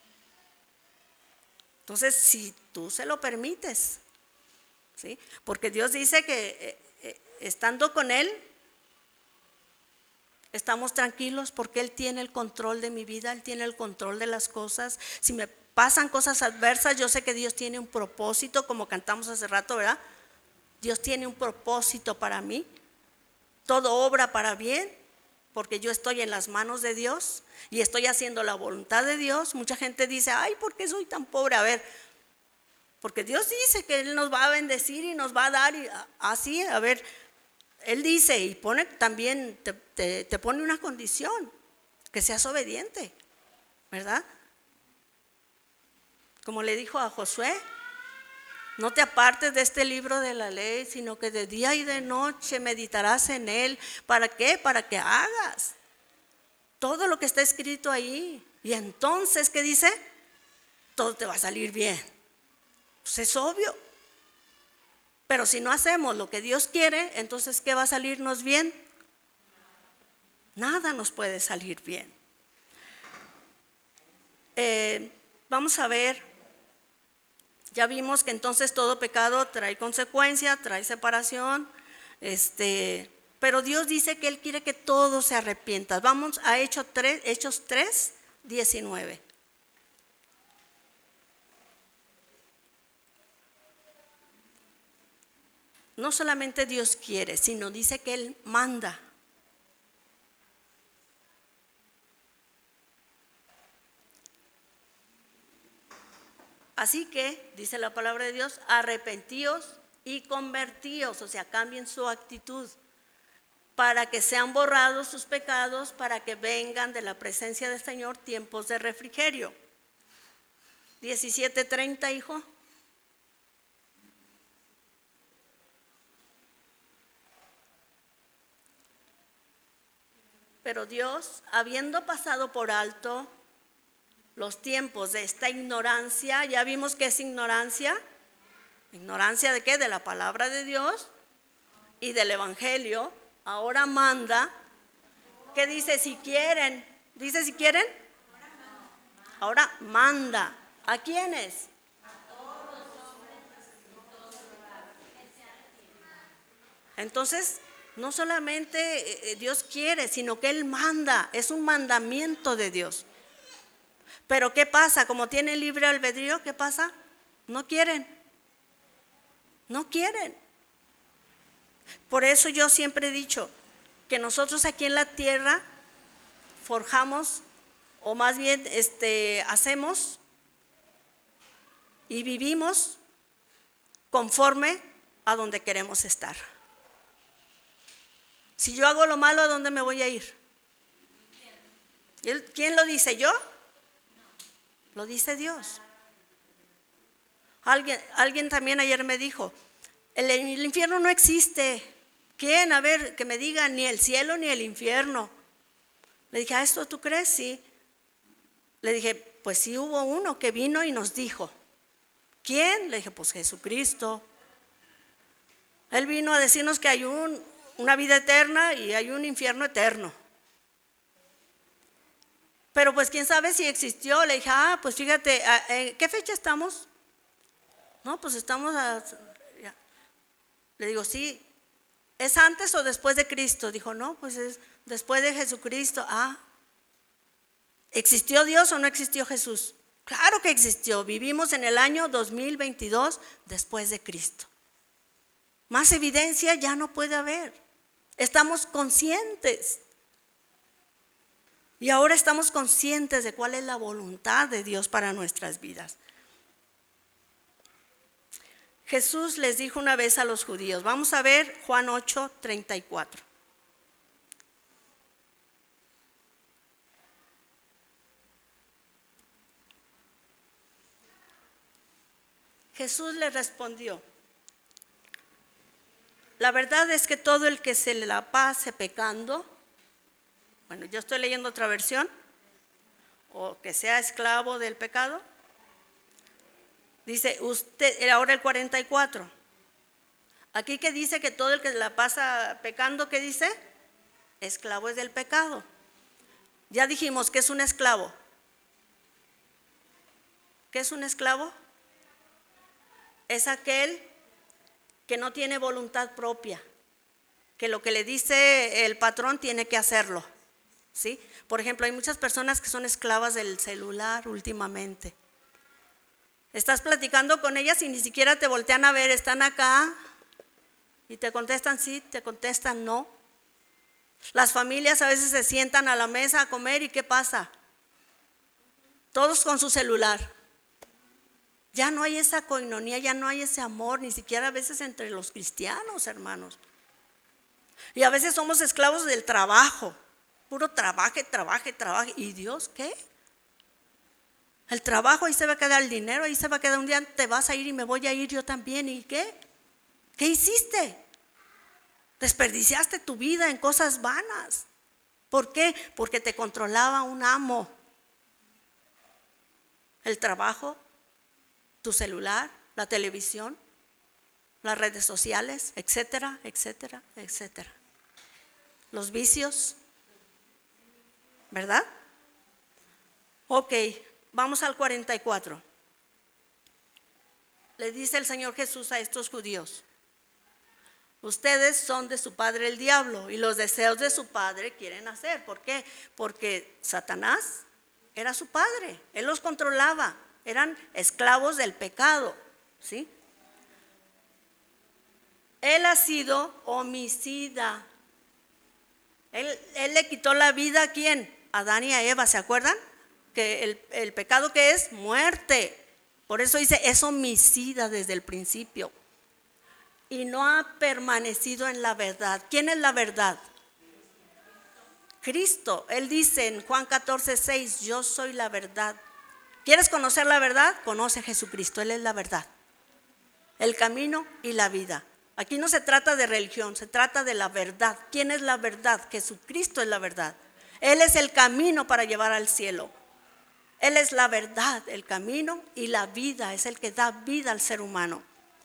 Entonces, si tú se lo permites, ¿sí? Porque Dios dice que eh, eh, estando con Él, estamos tranquilos porque Él tiene el control de mi vida, Él tiene el control de las cosas. Si me pasan cosas adversas, yo sé que Dios tiene un propósito, como cantamos hace rato, ¿verdad? Dios tiene un propósito para mí. Todo obra para bien, porque yo estoy en las manos de Dios y estoy haciendo la voluntad de Dios. Mucha gente dice, ay, ¿por qué soy tan pobre? A ver, porque Dios dice que Él nos va a bendecir y nos va a dar y así, a ver, Él dice y pone también, te, te, te pone una condición, que seas obediente, ¿verdad? Como le dijo a Josué, no te apartes de este libro de la ley, sino que de día y de noche meditarás en él. ¿Para qué? Para que hagas todo lo que está escrito ahí. Y entonces, ¿qué dice? Todo te va a salir bien. Pues es obvio. Pero si no hacemos lo que Dios quiere, entonces ¿qué va a salirnos bien? Nada nos puede salir bien. Eh, vamos a ver, ya vimos que entonces todo pecado trae consecuencia, trae separación, este, pero Dios dice que Él quiere que todos se arrepientan. Vamos a Hechos tres, Hechos tres, diecinueve. No solamente Dios quiere, sino dice que Él manda. Así que, dice la palabra de Dios, arrepentíos y convertíos, o sea, cambien su actitud, para que sean borrados sus pecados, para que vengan de la presencia del Señor tiempos de refrigerio. diecisiete treinta, hijo. Pero Dios, habiendo pasado por alto los tiempos de esta ignorancia, ya vimos que es ignorancia. ¿Ignorancia de qué? De la palabra de Dios y del evangelio. Ahora manda. ¿Qué dice? Si quieren. ¿Dice si quieren? Ahora manda. ¿A quiénes? Entonces, no solamente Dios quiere, sino que Él manda. Es un mandamiento de Dios. Pero ¿qué pasa? Como tienen libre albedrío, ¿qué pasa? No quieren. No quieren. Por eso yo siempre he dicho que nosotros aquí en la tierra forjamos, o más bien este, hacemos y vivimos conforme a donde queremos estar. Si yo hago lo malo, ¿a dónde me voy a ir? ¿Quién lo dice? ¿Yo? Lo dice Dios. Alguien, alguien también ayer me dijo, el, el infierno no existe. ¿Quién? A ver, que me diga, ni el cielo ni el infierno. Le dije, ¿a esto tú crees? Sí. Le dije, pues sí hubo uno que vino y nos dijo. ¿Quién? Le dije, pues Jesucristo. Él vino a decirnos que hay un, una vida eterna y hay un infierno eterno. Pero pues quién sabe si existió. Le dije, ah, pues fíjate, ¿en qué fecha estamos? No, pues estamos a, ya. Le digo, sí, ¿es antes o después de Cristo? Dijo, no, pues es después de Jesucristo. Ah, ¿existió Dios o no existió Jesús? Claro que existió. Vivimos en el año dos mil veintidós después de Cristo. Más evidencia ya no puede haber. Estamos conscientes. Y ahora estamos conscientes de cuál es la voluntad de Dios para nuestras vidas. Jesús les dijo una vez a los judíos, vamos a ver Juan ocho, treinta y cuatro. Jesús les respondió, la verdad es que todo el que se la pase pecando, bueno, yo estoy leyendo otra versión, o que sea esclavo del pecado, dice usted, ahora el cuarenta y cuatro, aquí que dice que todo el que la pasa pecando, ¿qué dice? Esclavo es del pecado. Ya dijimos que es un esclavo. ¿Qué es un esclavo? Es aquel que no tiene voluntad propia, que lo que le dice el patrón tiene que hacerlo, ¿sí? Por ejemplo, hay muchas personas que son esclavas del celular últimamente. Estás platicando con ellas y ni siquiera te voltean a ver, están acá y te contestan sí, te contestan no. Las familias a veces se sientan a la mesa a comer y ¿qué pasa? Todos con su celular. Ya no hay esa coinonía, ya no hay ese amor, ni siquiera a veces entre los cristianos, hermanos. Y a veces somos esclavos del trabajo, puro trabaje, trabaje, trabaje. ¿Y Dios qué? El trabajo, ahí se va a quedar el dinero, ahí se va a quedar, un día te vas a ir y me voy a ir yo también. ¿Y qué? ¿Qué hiciste? Desperdiciaste tu vida en cosas vanas. ¿Por qué? Porque te controlaba un amo. El trabajo, tu celular, la televisión, las redes sociales, etcétera, etcétera, etcétera. Los vicios, ¿verdad? Ok, vamos al cuarenta y cuatro. Le dice el Señor Jesús a estos judíos, ustedes son de su padre el diablo y los deseos de su padre quieren hacer. ¿Por qué? Porque Satanás era su padre, él los controlaba. Eran esclavos del pecado, ¿sí? Él ha sido homicida. Él, él le quitó la vida ¿a quién? A Adán y a Eva, ¿se acuerdan? Que el, el pecado que es muerte. Por eso dice, es homicida desde el principio. Y no ha permanecido en la verdad. ¿Quién es la verdad? Cristo. Él dice en Juan catorce, seis, yo soy la verdad. ¿Quieres conocer la verdad? Conoce a Jesucristo, Él es la verdad, el camino y la vida. Aquí no se trata de religión, se trata de la verdad. ¿Quién es la verdad? Jesucristo es la verdad. Él es el camino para llevar al cielo. Él es la verdad, el camino y la vida, es el que da vida al ser humano.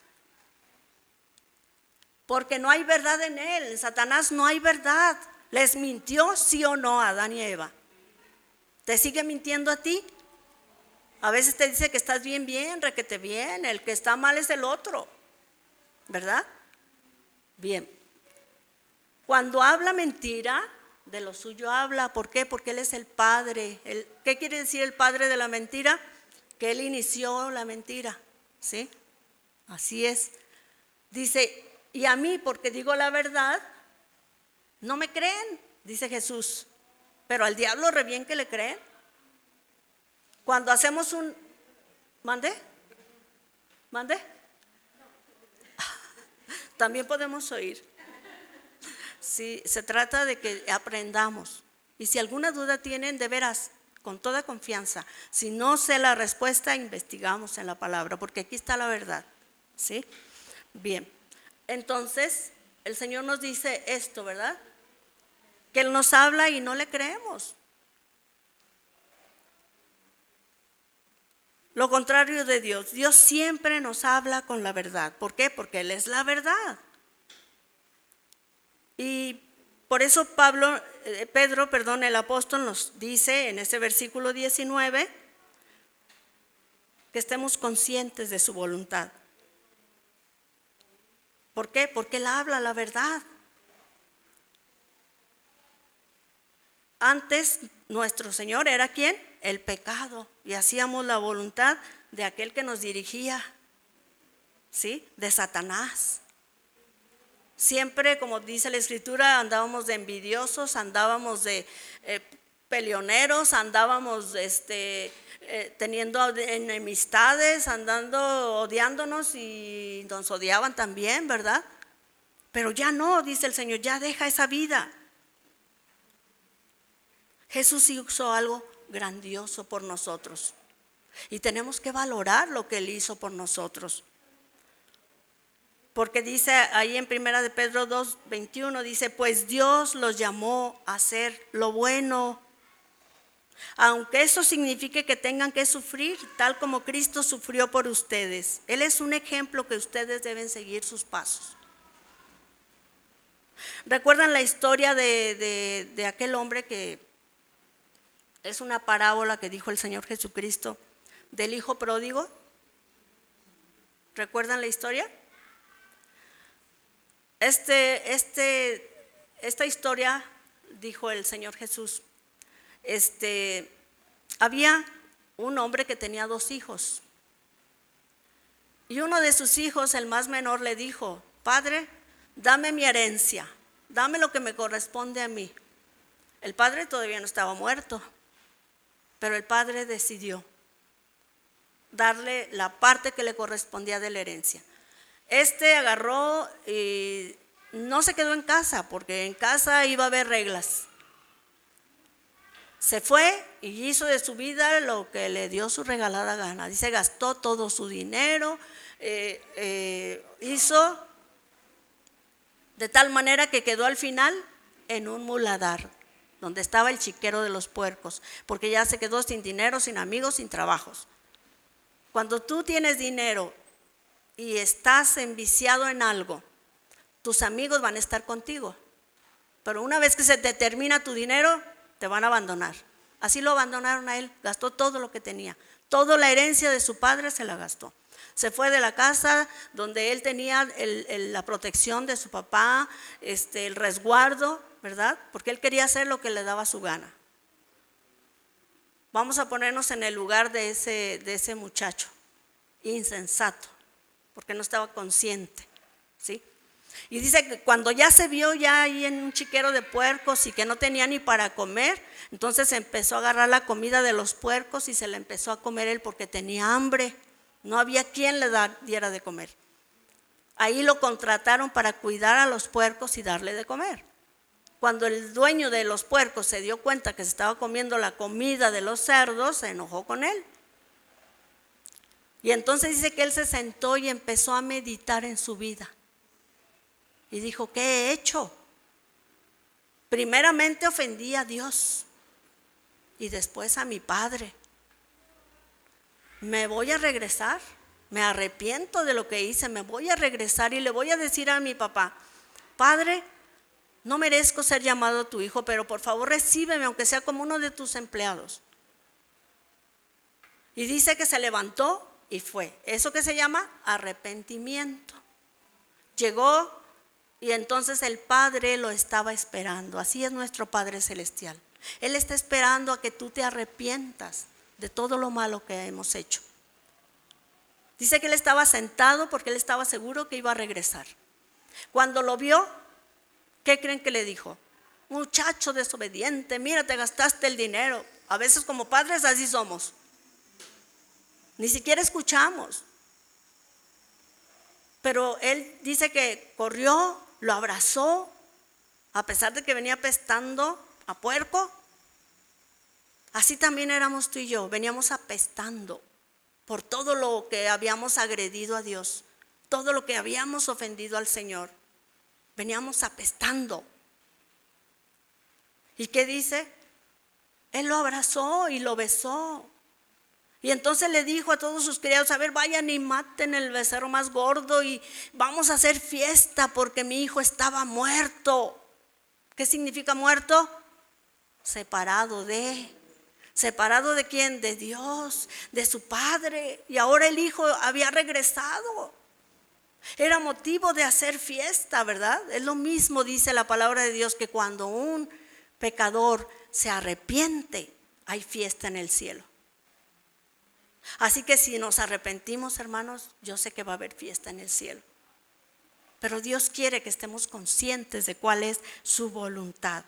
Porque no hay verdad en Él, en Satanás no hay verdad. ¿Les mintió sí o no a Adán y a Eva? ¿Te sigue mintiendo a ti? A veces te dice que estás bien, bien, requete bien, el que está mal es el otro, ¿verdad? Bien. Cuando habla mentira, de lo suyo habla. ¿Por qué? Porque Él es el padre. El, ¿qué quiere decir el padre de la mentira? Que Él inició la mentira, ¿sí? Así es. Dice, y a mí, porque digo la verdad, no me creen, dice Jesús. Pero al diablo re bien que le creen. Cuando hacemos un... ¿Mande? ¿Mande? También podemos oír. Sí, se trata de que aprendamos. Y si alguna duda tienen, de veras, con toda confianza, si no sé la respuesta, investigamos en la palabra, porque aquí está la verdad. ¿Sí? Bien. Entonces, el Señor nos dice esto, ¿verdad? Que Él nos habla y no le creemos. Lo contrario de Dios. Dios siempre nos habla con la verdad. ¿Por qué? Porque Él es la verdad. Y por eso Pablo, eh, Pedro, perdón, el apóstol nos dice en ese versículo diecinueve que estemos conscientes de su voluntad. ¿Por qué? Porque Él habla la verdad. Antes nuestro Señor era ¿quién? El pecado. Y hacíamos la voluntad de aquel que nos dirigía, ¿sí? De Satanás. Siempre, como dice la Escritura, andábamos de envidiosos, andábamos de eh, peleoneros, andábamos este, eh, teniendo enemistades, andando odiándonos y nos odiaban también, ¿verdad? Pero ya no, dice el Señor, ya deja esa vida. Jesús hizo algo grandioso por nosotros y tenemos que valorar lo que Él hizo por nosotros. Porque dice ahí en primera de Pedro dos, veintiuno, dice, pues Dios los llamó a hacer lo bueno, aunque eso signifique que tengan que sufrir, tal como Cristo sufrió por ustedes. Él es un ejemplo que ustedes deben seguir sus pasos. ¿Recuerdan la historia de, de, de aquel hombre que es una parábola que dijo el Señor Jesucristo del hijo pródigo? ¿Recuerdan la historia? Este, este, esta historia, dijo el Señor Jesús, este, había un hombre que tenía dos hijos. Y uno de sus hijos, el más menor, le dijo, Padre, dame mi herencia, dame lo que me corresponde a mí. El padre todavía no estaba muerto, pero el padre decidió darle la parte que le correspondía de la herencia. Este agarró y no se quedó en casa, porque en casa iba a haber reglas. Se fue y hizo de su vida lo que le dio su regalada gana. Dice, gastó todo su dinero, eh, eh, hizo de tal manera que quedó al final en un muladar, donde estaba el chiquero de los puercos, porque ya se quedó sin dinero, sin amigos, sin trabajos. Cuando tú tienes dinero y estás enviciado en algo, tus amigos van a estar contigo, pero una vez que se te termina tu dinero, te van a abandonar. Así lo abandonaron a él, gastó todo lo que tenía, toda la herencia de su padre se la gastó. Se fue de la casa donde él tenía el, el, la protección de su papá, este, el resguardo, ¿verdad? Porque él quería hacer lo que le daba su gana. Vamos a ponernos en el lugar de ese, de ese muchacho, insensato, porque no estaba consciente, ¿sí? Y dice que cuando ya se vio ya ahí en un chiquero de puercos y que no tenía ni para comer, entonces empezó a agarrar la comida de los puercos y se la empezó a comer él porque tenía hambre. No había quien le diera de comer. Ahí lo contrataron para cuidar a los puercos y darle de comer. Cuando el dueño de los puercos se dio cuenta que se estaba comiendo la comida de los cerdos, se enojó con él. Y entonces dice que él se sentó y empezó a meditar en su vida. Y dijo, ¿qué he hecho? Primeramente ofendí a Dios y después a mi padre. Me voy a regresar, me arrepiento de lo que hice, me voy a regresar y le voy a decir a mi papá, Padre, no merezco ser llamado tu hijo, pero por favor recíbeme aunque sea como uno de tus empleados. Y dice que se levantó y fue. Eso que se llama arrepentimiento. Llegó y entonces el Padre lo estaba esperando. Así es nuestro Padre Celestial. Él está esperando a que tú te arrepientas de todo lo malo que hemos hecho. Dice que él estaba sentado porque él estaba seguro que iba a regresar. Cuando lo vio, ¿qué creen que le dijo? Muchacho desobediente, mira, te gastaste el dinero. A veces como padres así somos. Ni siquiera escuchamos. Pero él dice que corrió, lo abrazó, a pesar de que venía apestando a puerco. Así también éramos tú y yo, veníamos apestando por todo lo que habíamos agredido a Dios, todo lo que habíamos ofendido al Señor. Veníamos apestando. ¿Y qué dice? Él lo abrazó y lo besó. Y entonces le dijo a todos sus criados, a ver, vayan y maten el becerro más gordo y vamos a hacer fiesta porque mi hijo estaba muerto. ¿Qué significa muerto? Separado de... ¿Separado de quién? De Dios, de su padre. Y ahora el hijo había regresado. Era motivo de hacer fiesta, ¿verdad? Es lo mismo, dice la palabra de Dios, que cuando un pecador se arrepiente, hay fiesta en el cielo. Así que si nos arrepentimos, hermanos, yo sé que va a haber fiesta en el cielo. Pero Dios quiere que estemos conscientes de cuál es su voluntad.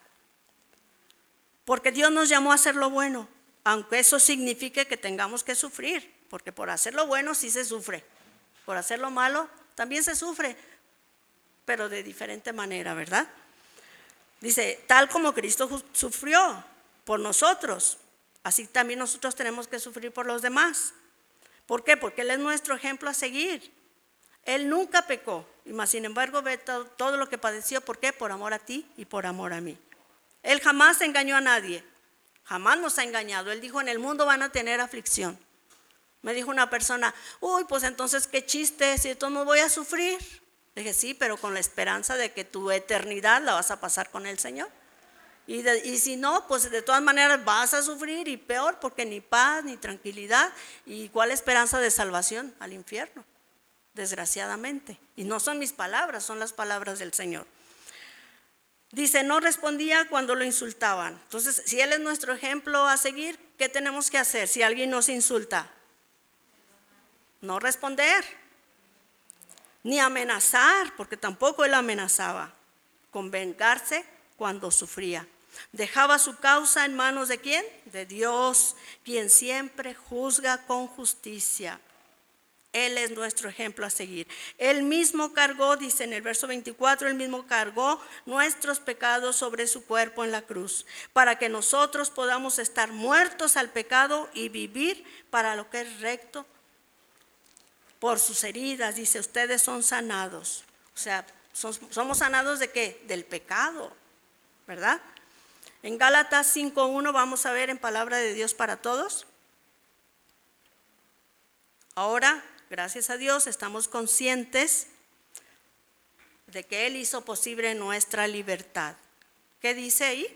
Porque Dios nos llamó a hacer lo bueno, aunque eso signifique que tengamos que sufrir. Porque por hacer lo bueno sí se sufre. Por hacer lo malo también se sufre, pero de diferente manera, ¿verdad? Dice, tal como Cristo sufrió por nosotros, así también nosotros tenemos que sufrir por los demás. ¿Por qué? Porque Él es nuestro ejemplo a seguir. Él nunca pecó, y más sin embargo ve todo, todo lo que padeció. ¿Por qué? Por amor a ti y por amor a mí. Él jamás engañó a nadie, jamás nos ha engañado. Él dijo, en el mundo van a tener aflicción. Me dijo una persona, uy, pues entonces qué chiste, si entonces no voy a sufrir. Le dije, sí, pero con la esperanza de que tu eternidad la vas a pasar con el Señor. Y, de, y si no, pues de todas maneras vas a sufrir, y peor, porque ni paz, ni tranquilidad. ¿Y cuál esperanza de salvación? Al infierno, desgraciadamente. Y no son mis palabras, son las palabras del Señor. Dice, no respondía cuando lo insultaban. Entonces, si Él es nuestro ejemplo a seguir, ¿qué tenemos que hacer si alguien nos insulta? No responder, ni amenazar, porque tampoco Él amenazaba, con vengarse cuando sufría. Dejaba su causa en manos ¿de quién? De Dios, quien siempre juzga con justicia. Él es nuestro ejemplo a seguir. Él mismo cargó, dice en el verso veinticuatro, Él mismo cargó nuestros pecados sobre su cuerpo en la cruz, para que nosotros podamos estar muertos al pecado y vivir para lo que es recto. Por sus heridas, dice, ustedes son sanados. O sea, somos sanados ¿de qué? Del pecado, ¿verdad? En Gálatas cinco uno vamos a ver en palabra de Dios para todos. Ahora, gracias a Dios, estamos conscientes de que Él hizo posible nuestra libertad. ¿Qué dice ahí?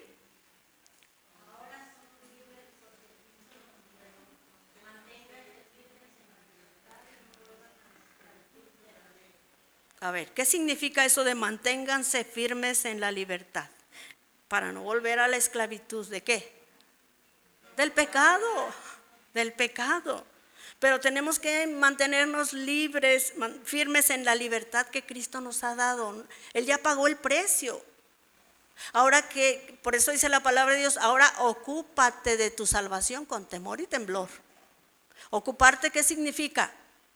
A ver, ¿qué significa eso de manténganse firmes en la libertad? Para no volver a la esclavitud, ¿de qué? Del pecado, del pecado. Pero tenemos que mantenernos libres, firmes en la libertad que Cristo nos ha dado. Él ya pagó el precio. Ahora que, por eso dice la palabra de Dios, ahora ocúpate de tu salvación con temor y temblor. ¿Ocuparte qué significa?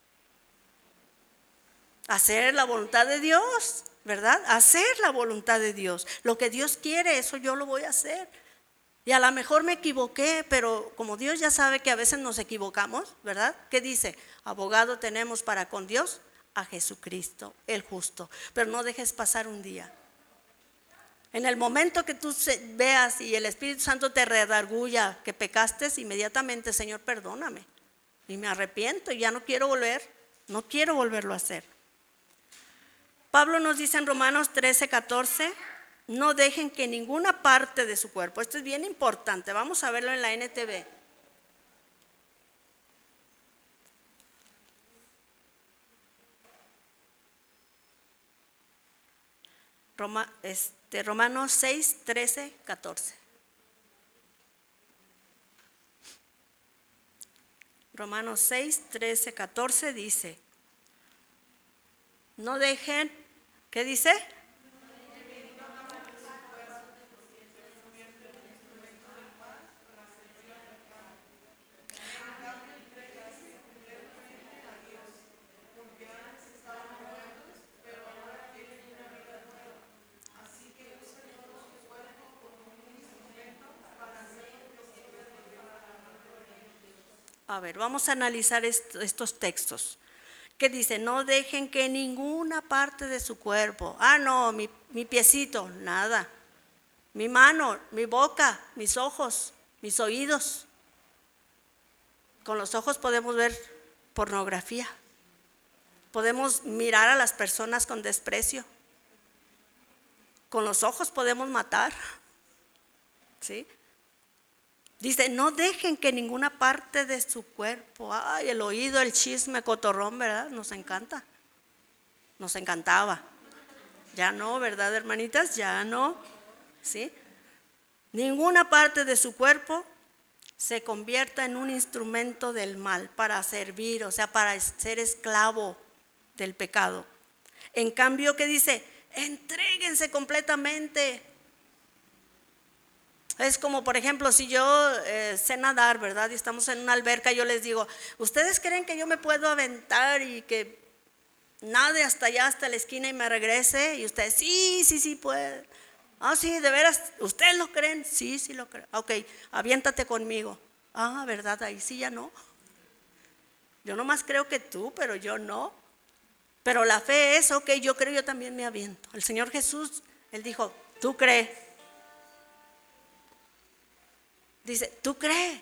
Hacer la voluntad de Dios, ¿verdad? Hacer la voluntad de Dios. Lo que Dios quiere, eso yo lo voy a hacer. Y a lo mejor me equivoqué, pero como Dios ya sabe que a veces nos equivocamos, ¿verdad? ¿Qué dice? Abogado tenemos para con Dios a Jesucristo, el justo. Pero no dejes pasar un día. En el momento que tú veas y el Espíritu Santo te redarguya que pecaste, inmediatamente, Señor, perdóname. Y me arrepiento y ya no quiero volver, no quiero volverlo a hacer. Pablo nos dice en Romanos trece catorce, no dejen que ninguna parte de su cuerpo, esto es bien importante, vamos a verlo en la N T V. Roma, este, Romanos seis, trece, catorce. Romanos seis, trece, catorce dice, no dejen, ¿qué dice? A ver, vamos a analizar est- estos textos. ¿Qué dice? No dejen que ninguna parte de su cuerpo, ah no, mi, mi piecito, nada. Mi mano, mi boca, mis ojos, mis oídos. Con los ojos podemos ver pornografía. Podemos mirar a las personas con desprecio. Con los ojos podemos matar. ¿Sí? Dice, no dejen que ninguna parte de su cuerpo, ay, el oído, el chisme, cotorrón, ¿verdad? Nos encanta. nos encantaba. Ya no, ¿verdad, hermanitas? Ya no, ¿sí? Ninguna parte de su cuerpo se convierta en un instrumento del mal para servir, o sea, para ser esclavo del pecado. En cambio, ¿qué dice? Entréguense completamente. Es como, por ejemplo, si yo eh, sé nadar, ¿verdad? Y estamos en una alberca, yo les digo, ¿ustedes creen que yo me puedo aventar y que nade hasta allá, hasta la esquina y me regrese? Y ustedes, sí, sí, sí pueden. Ah, sí, de veras, ¿ustedes lo creen? Sí, sí lo creo. Ok, aviéntate conmigo. Ah, ¿verdad? Ahí sí ya no. Yo nomás creo que tú, pero yo no. Pero la fe es, ok, yo creo, yo también me aviento. El Señor Jesús, Él dijo, tú crees. Dice, tú crees.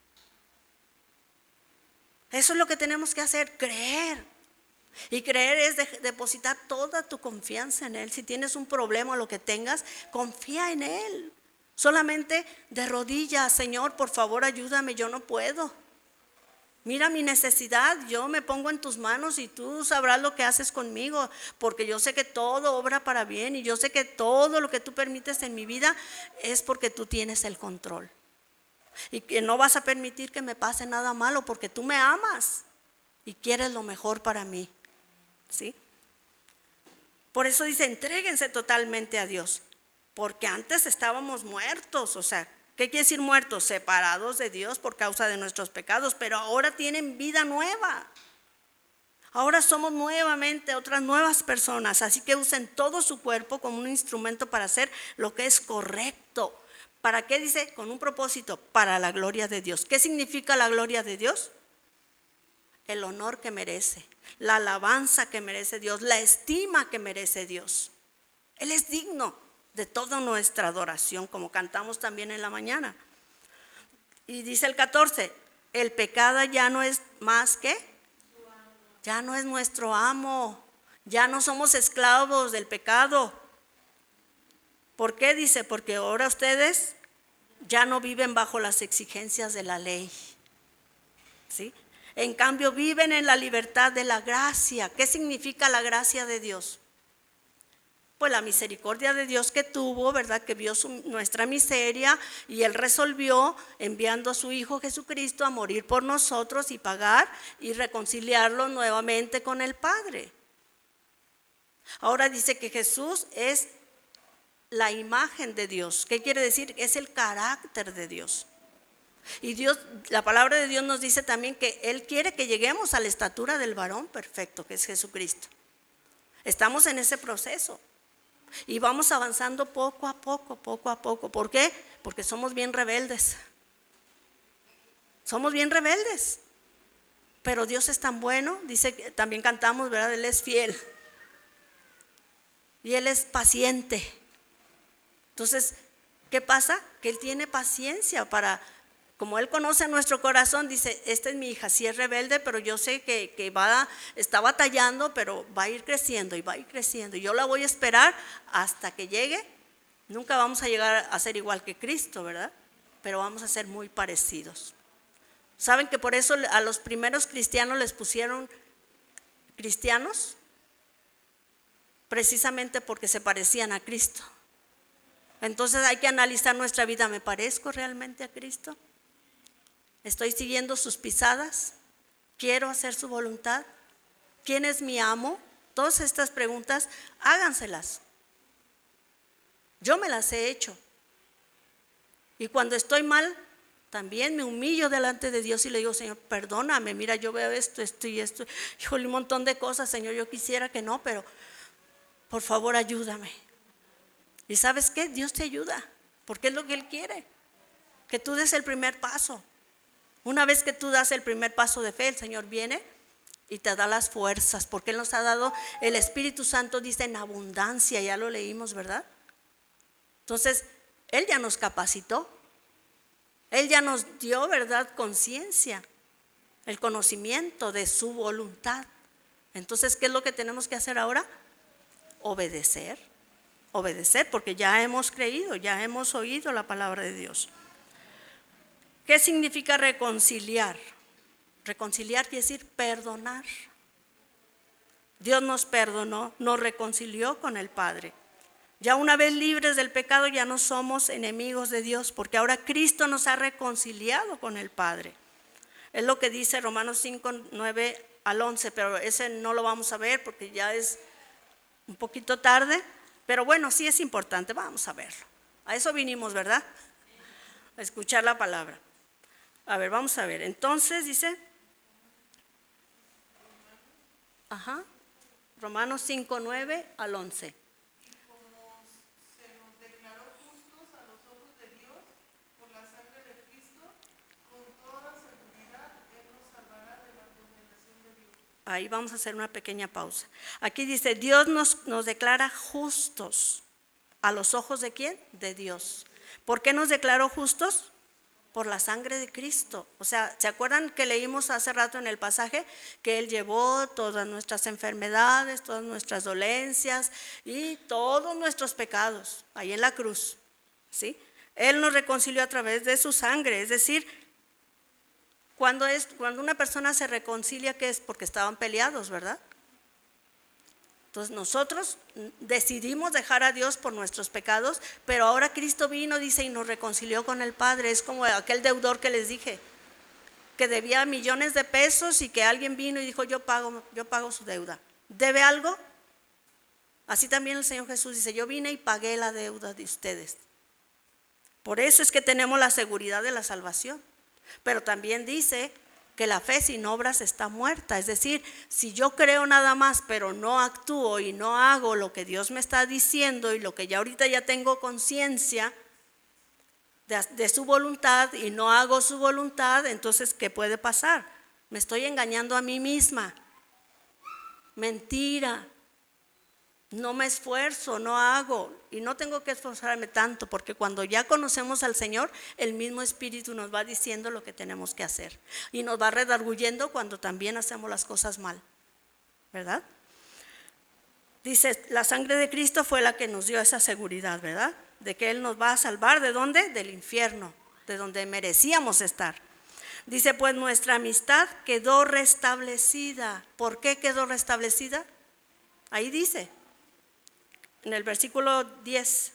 Eso es lo que tenemos que hacer, creer. Y creer es de, depositar toda tu confianza en Él. Si tienes un problema o lo que tengas, confía en Él. Solamente de rodillas, Señor, por favor ayúdame, yo no puedo. Mira mi necesidad, yo me pongo en tus manos y tú sabrás lo que haces conmigo, porque yo sé que todo obra para bien y yo sé que todo lo que tú permites en mi vida es porque tú tienes el control. Y que no vas a permitir que me pase nada malo porque tú me amas y quieres lo mejor para mí, ¿sí? Por eso dice, entréguense totalmente a Dios, porque antes estábamos muertos, o sea, ¿qué quiere decir muertos? Separados de Dios por causa de nuestros pecados, pero ahora tienen vida nueva. Ahora somos nuevamente otras nuevas personas, así que usen todo su cuerpo como un instrumento para hacer lo que es correcto. ¿Para qué dice? Con un propósito, para la gloria de Dios. ¿Qué significa la gloria de Dios? El honor que merece, la alabanza que merece Dios, la estima que merece Dios. Él es digno de toda nuestra adoración, como cantamos también en la mañana. Y dice el catorce, el pecado ya no es más que, ya no es nuestro amo, ya no somos esclavos del pecado. ¿Por qué? Dice, porque ahora ustedes ya no viven bajo las exigencias de la ley, ¿sí? En cambio viven en la libertad de la gracia. ¿Qué significa la gracia de Dios? Pues la misericordia de Dios que tuvo, ¿verdad? Que vio su, nuestra miseria y Él resolvió enviando a su Hijo Jesucristo a morir por nosotros y pagar y reconciliarlo nuevamente con el Padre. Ahora dice que Jesús es la imagen de Dios. ¿Qué quiere decir? Es el carácter de Dios. Y Dios, la palabra de Dios nos dice también que Él quiere que lleguemos a la estatura del varón perfecto, que es Jesucristo. Estamos en ese proceso y vamos avanzando poco a poco, poco a poco. ¿Por qué? Porque somos bien rebeldes. Somos bien rebeldes. Pero Dios es tan bueno, dice, también cantamos, ¿verdad? Él es fiel. Y Él es paciente. Entonces, ¿qué pasa? Que Él tiene paciencia para, como Él conoce nuestro corazón, dice, esta es mi hija, sí es rebelde, pero yo sé que, que va, está batallando, pero va a ir creciendo y va a ir creciendo. Y yo la voy a esperar hasta que llegue. Nunca vamos a llegar a ser igual que Cristo, ¿verdad? Pero vamos a ser muy parecidos. ¿Saben que por eso a los primeros cristianos les pusieron cristianos? Precisamente porque se parecían a Cristo. Entonces hay que analizar nuestra vida. ¿Me parezco realmente a Cristo? ¿Estoy siguiendo sus pisadas? ¿Quiero hacer su voluntad? ¿Quién es mi amo? Todas estas preguntas, háganselas. Yo me las he hecho. Y cuando estoy mal, también me humillo delante de Dios y le digo, Señor, perdóname, mira, yo veo esto, esto y esto. Híjole, un montón de cosas, Señor, yo quisiera que no, pero por favor ayúdame. ¿Y sabes qué? Dios te ayuda, porque es lo que Él quiere, que tú des el primer paso. Una vez que tú das el primer paso de fe, el Señor viene y te da las fuerzas, porque Él nos ha dado, el Espíritu Santo dice en abundancia, ya lo leímos, ¿verdad? Entonces, Él ya nos capacitó, Él ya nos dio, ¿verdad?, conciencia, el conocimiento de su voluntad. Entonces, ¿qué es lo que tenemos que hacer ahora? Obedecer, obedecer, porque ya hemos creído, ya hemos oído la palabra de Dios. ¿Qué significa reconciliar? Reconciliar quiere decir perdonar. Dios nos perdonó, nos reconcilió con el Padre. Ya una vez libres del pecado ya no somos enemigos de Dios, porque ahora Cristo nos ha reconciliado con el Padre. Es lo que dice Romanos cinco, nueve al once, pero ese no lo vamos a ver porque ya es un poquito tarde. Pero bueno, sí es importante, vamos a verlo. A eso vinimos, ¿verdad? A escuchar la palabra. A ver, vamos a ver. Entonces dice, ajá, Romanos cinco, nueve al once. Ahí vamos a hacer una pequeña pausa. Aquí dice, Dios nos, nos declara justos. ¿A los ojos de quién? De Dios. ¿Por qué nos declaró justos? Por la sangre de Cristo. O sea, ¿se acuerdan que leímos hace rato en el pasaje? Que Él llevó todas nuestras enfermedades, todas nuestras dolencias y todos nuestros pecados ahí en la cruz. ¿Sí? Él nos reconcilió a través de su sangre, es decir, Cuando, es, cuando una persona se reconcilia, ¿qué es? Porque estaban peleados, ¿verdad? Entonces nosotros decidimos dejar a Dios por nuestros pecados, pero ahora Cristo vino, dice, y nos reconcilió con el Padre. Es como aquel deudor que les dije, que debía millones de pesos y que alguien vino y dijo, yo pago, yo pago su deuda. ¿Debe algo? Así también el Señor Jesús dice, yo vine y pagué la deuda de ustedes. Por eso es que tenemos la seguridad de la salvación. Pero también dice que la fe sin obras está muerta. Es decir, si yo creo nada más, pero no actúo y no hago lo que Dios me está diciendo y lo que ya ahorita ya tengo conciencia de, de su voluntad y no hago su voluntad, entonces ¿qué puede pasar? Me estoy engañando a mí misma. Mentira. No me esfuerzo, no hago y no tengo que esforzarme tanto, porque cuando ya conocemos al Señor, el mismo Espíritu nos va diciendo lo que tenemos que hacer y nos va redarguyendo cuando también hacemos las cosas mal, ¿verdad? Dice, la sangre de Cristo fue la que nos dio esa seguridad, ¿verdad? De que Él nos va a salvar, ¿de dónde? Del infierno, de donde merecíamos estar. Dice, pues nuestra amistad quedó restablecida. ¿Por qué quedó restablecida? Ahí dice, en el versículo diez.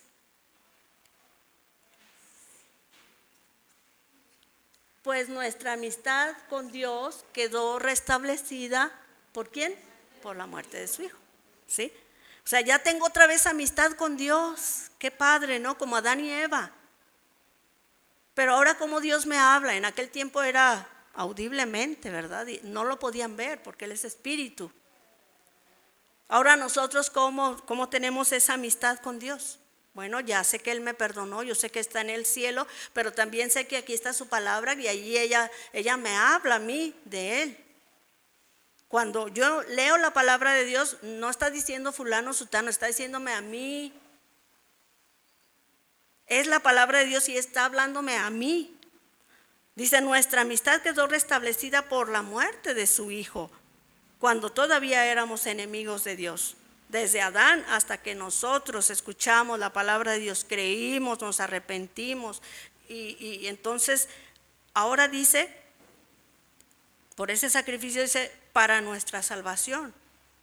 Pues nuestra amistad con Dios quedó restablecida, ¿por quién? Por la muerte de su Hijo, ¿sí? O sea, ya tengo otra vez amistad con Dios, qué padre, ¿no? Como Adán y Eva. Pero ahora como Dios me habla, en aquel tiempo era audiblemente, ¿verdad? Y no lo podían ver porque Él es espíritu. Ahora nosotros, ¿cómo, ¿cómo tenemos esa amistad con Dios? Bueno, ya sé que Él me perdonó, yo sé que está en el cielo, pero también sé que aquí está su palabra y allí ella, ella me habla a mí de Él. Cuando yo leo la palabra de Dios, no está diciendo fulano, sutano, está diciéndome a mí. Es la palabra de Dios y está hablándome a mí. Dice, nuestra amistad quedó restablecida por la muerte de su Hijo, cuando todavía éramos enemigos de Dios. Desde Adán hasta que nosotros escuchamos la palabra de Dios, creímos, nos arrepentimos. Y, y entonces, ahora dice, por ese sacrificio dice, para nuestra salvación.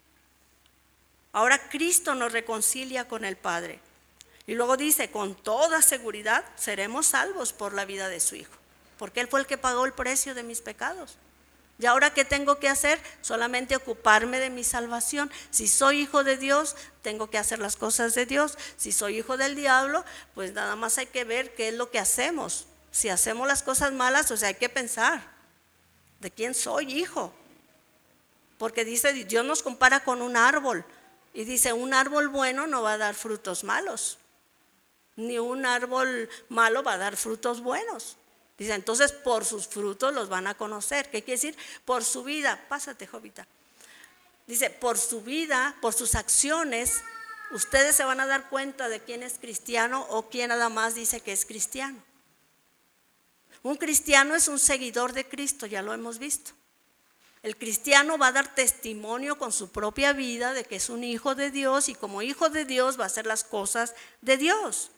Ahora Cristo nos reconcilia con el Padre. Y luego dice, con toda seguridad seremos salvos por la vida de su Hijo. Porque Él fue el que pagó el precio de mis pecados. ¿Y ahora qué tengo que hacer? Solamente ocuparme de mi salvación. Si soy hijo de Dios, tengo que hacer las cosas de Dios. Si soy hijo del diablo, pues nada más hay que ver qué es lo que hacemos. Si hacemos las cosas malas, o sea, hay que pensar de quién soy hijo. Porque dice, Dios nos compara con un árbol. Y dice, un árbol bueno no va a dar frutos malos. Ni un árbol malo va a dar frutos buenos. Dice, entonces por sus frutos los van a conocer. ¿Qué quiere decir? Por su vida. Pásate, Jovita. Dice, por su vida, por sus acciones, ustedes se van a dar cuenta de quién es cristiano o quién nada más dice que es cristiano. Un cristiano es un seguidor de Cristo, ya lo hemos visto. El cristiano va a dar testimonio con su propia vida de que es un hijo de Dios y como hijo de Dios va a hacer las cosas de Dios.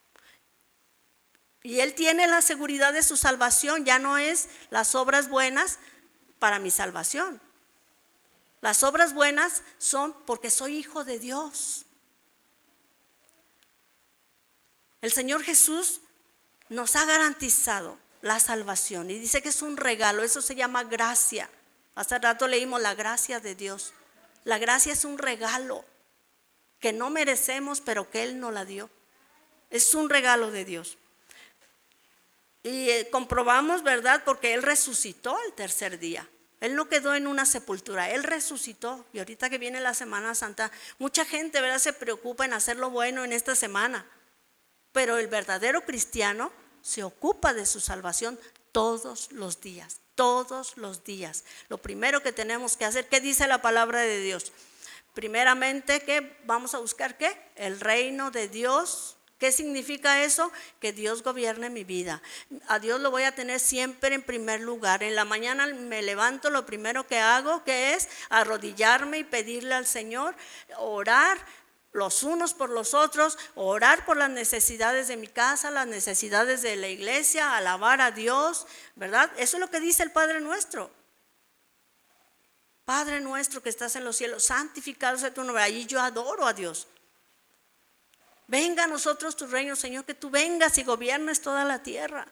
Y él tiene la seguridad de su salvación, ya no es las obras buenas para mi salvación. Las obras buenas son porque soy hijo de Dios. El Señor Jesús nos ha garantizado la salvación y dice que es un regalo, eso se llama gracia. Hace rato leímos la gracia de Dios. La gracia es un regalo que no merecemos, pero que Él nos la dio. Es un regalo de Dios. Y eh, comprobamos, ¿verdad? Porque Él resucitó el tercer día. Él no quedó en una sepultura, Él resucitó. Y ahorita que viene la Semana Santa, mucha gente, ¿verdad?, se preocupa en hacer lo bueno en esta semana. Pero el verdadero cristiano se ocupa de su salvación todos los días, todos los días. Lo primero que tenemos que hacer, ¿qué dice la palabra de Dios? Primeramente, ¿qué vamos a buscar? ¿Qué? El reino de Dios. ¿Qué significa eso? Que Dios gobierne mi vida. A Dios lo voy a tener siempre en primer lugar. En la mañana me levanto, lo primero que hago, ¿qué es? Arrodillarme y pedirle al Señor, orar los unos por los otros, orar por las necesidades de mi casa, las necesidades de la iglesia, alabar a Dios, ¿verdad? Eso es lo que dice el Padre Nuestro. Padre nuestro que estás en los cielos, santificado sea tu nombre. Allí yo adoro a Dios. Venga a nosotros tu reino, Señor, que tú vengas y gobiernes toda la tierra.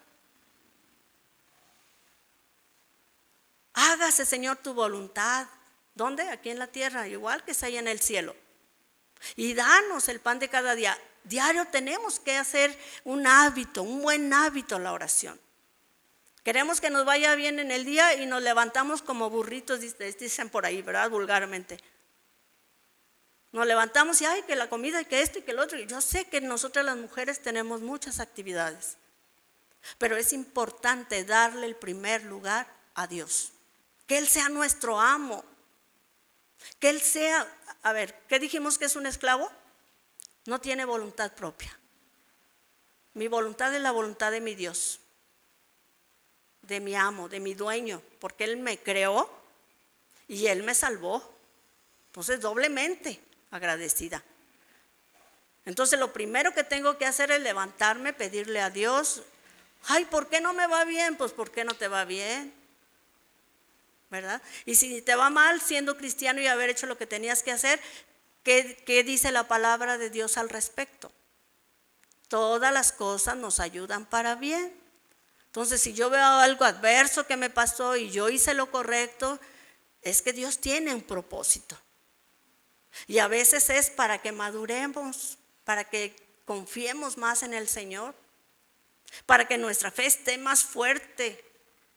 Hágase, Señor, tu voluntad. ¿Dónde? Aquí en la tierra, igual que está ahí en el cielo. Y danos el pan de cada día. Diario tenemos que hacer un hábito, un buen hábito la oración. Queremos que nos vaya bien en el día y nos levantamos como burritos, dicen por ahí, ¿verdad? Vulgarmente. Nos levantamos y ay, que la comida, y que esto y que el otro. Yo sé que nosotras las mujeres tenemos muchas actividades, pero es importante darle el primer lugar a Dios. Que Él sea nuestro amo. Que Él sea, a ver, ¿qué dijimos que es un esclavo? No tiene voluntad propia. Mi voluntad es la voluntad de mi Dios, de mi amo, de mi dueño, porque Él me creó y Él me salvó. Entonces doblemente agradecida. Entonces lo primero que tengo que hacer es levantarme, pedirle a Dios, ay, ¿por qué no me va bien? Pues ¿por qué no te va bien? ¿Verdad? Y si te va mal siendo cristiano y haber hecho lo que tenías que hacer, ¿qué, qué dice la palabra de Dios al respecto? Todas las cosas nos ayudan para bien. Entonces si yo veo algo adverso que me pasó y yo hice lo correcto, es que Dios tiene un propósito. Y a veces es para que maduremos, para que confiemos más en el Señor, para que nuestra fe esté más fuerte.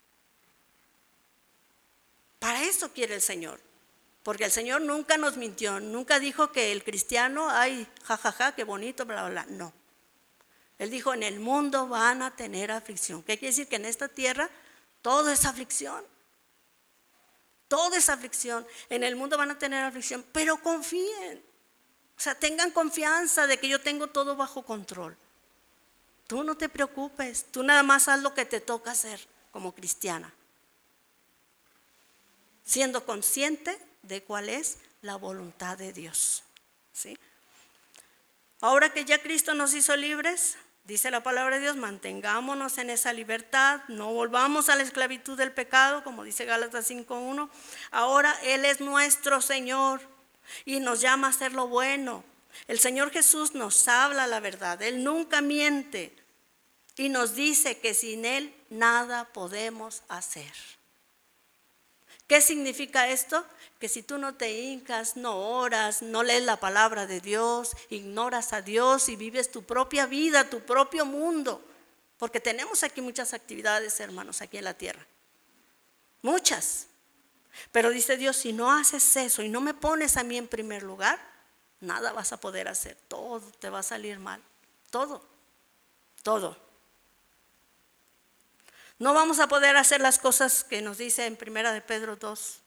Para eso quiere el Señor, porque el Señor nunca nos mintió, nunca dijo que el cristiano, ay, jajaja, ja, ja, qué bonito, bla, bla, bla, no. Él dijo, en el mundo van a tener aflicción. ¿Qué quiere decir? Que en esta tierra todo es aflicción. Toda esa aflicción, en el mundo van a tener aflicción, pero confíen, o sea, tengan confianza de que yo tengo todo bajo control. Tú no te preocupes, tú nada más haz lo que te toca hacer como cristiana, siendo consciente de cuál es la voluntad de Dios, ¿sí? Ahora que ya Cristo nos hizo libres, dice la palabra de Dios, mantengámonos en esa libertad, no volvamos a la esclavitud del pecado, como dice Gálatas cinco uno. Ahora Él es nuestro Señor y nos llama a hacer lo bueno. El Señor Jesús nos habla la verdad, Él nunca miente y nos dice que sin Él nada podemos hacer. ¿Qué significa esto? Que si tú no te hincas, no oras, no lees la palabra de Dios, ignoras a Dios y vives tu propia vida, tu propio mundo, porque tenemos aquí muchas actividades, hermanos, aquí en la tierra, muchas, pero dice Dios, si no haces eso y no me pones a mí en primer lugar, nada vas a poder hacer, todo te va a salir mal, todo, todo. No vamos a poder hacer las cosas que nos dice en primera de Pedro dos.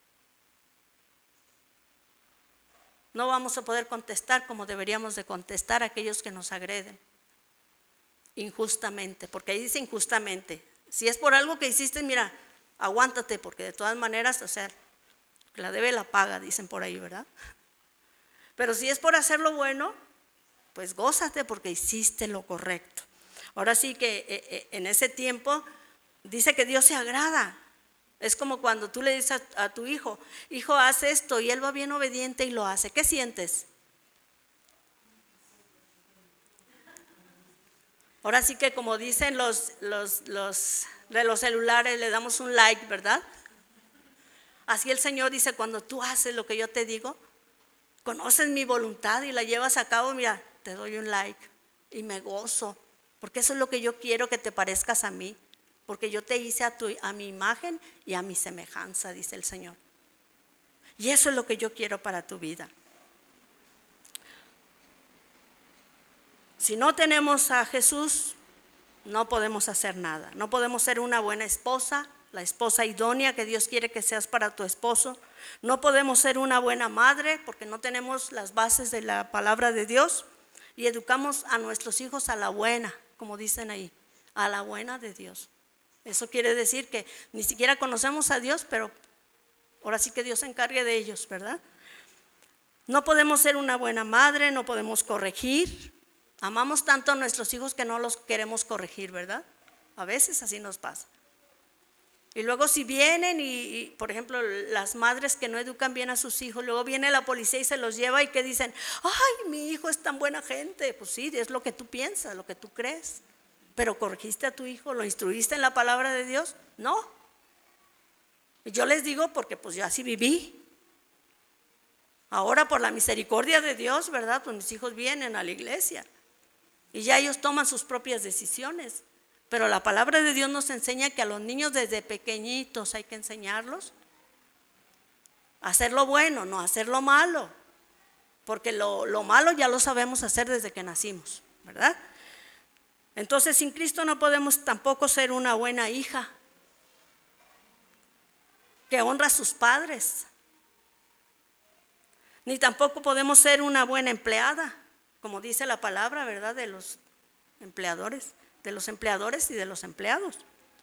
No vamos a poder contestar como deberíamos de contestar a aquellos que nos agreden injustamente, porque ahí dice injustamente. Si es por algo que hiciste, mira, aguántate, porque de todas maneras, o sea, la debe la paga, dicen por ahí, ¿verdad? Pero si es por hacer lo bueno, pues gózate porque hiciste lo correcto. Ahora sí que en ese tiempo dice que Dios se agrada Es como cuando tú le dices a, a tu hijo, hijo, haz esto, y él va bien obediente y lo hace. ¿Qué sientes? Ahora sí que como dicen los, los, los de los celulares, le damos un like, ¿verdad? Así el Señor dice, cuando tú haces lo que yo te digo, conoces mi voluntad y la llevas a cabo, mira, te doy un like y me gozo, porque eso es lo que yo quiero, que te parezcas a mí, porque yo te hice a, tu, a mi imagen y a mi semejanza, dice el Señor. Y eso es lo que yo quiero para tu vida. Si no tenemos a Jesús, no podemos hacer nada. No podemos ser una buena esposa, la esposa idónea que Dios quiere que seas para tu esposo. No podemos ser una buena madre porque no tenemos las bases de la palabra de Dios y educamos a nuestros hijos a la buena, como dicen ahí, a la buena de Dios. Eso quiere decir que ni siquiera conocemos a Dios, pero ahora sí que Dios se encargue de ellos, ¿verdad? No podemos ser una buena madre, no podemos corregir. Amamos tanto a nuestros hijos que no los queremos corregir, ¿verdad? A veces así nos pasa. Y luego si vienen y, y, por ejemplo, las madres que no educan bien a sus hijos, luego viene la policía y se los lleva y que dicen, ay, mi hijo es tan buena gente. Pues sí, es lo que tú piensas, lo que tú crees. Pero ¿corregiste a tu hijo? ¿Lo instruiste en la palabra de Dios? No. Y yo les digo porque pues yo así viví. Ahora por la misericordia de Dios, ¿verdad? Pues mis hijos vienen a la iglesia y ya ellos toman sus propias decisiones. Pero la palabra de Dios nos enseña que a los niños desde pequeñitos hay que enseñarlos a hacer lo bueno, no a hacer lo malo. Porque lo, lo malo ya lo sabemos hacer desde que nacimos, ¿verdad? Entonces sin Cristo no podemos tampoco ser una buena hija que honra a sus padres. Ni tampoco podemos ser una buena empleada, como dice la palabra, ¿verdad? De los empleadores, de los empleadores y de los empleados.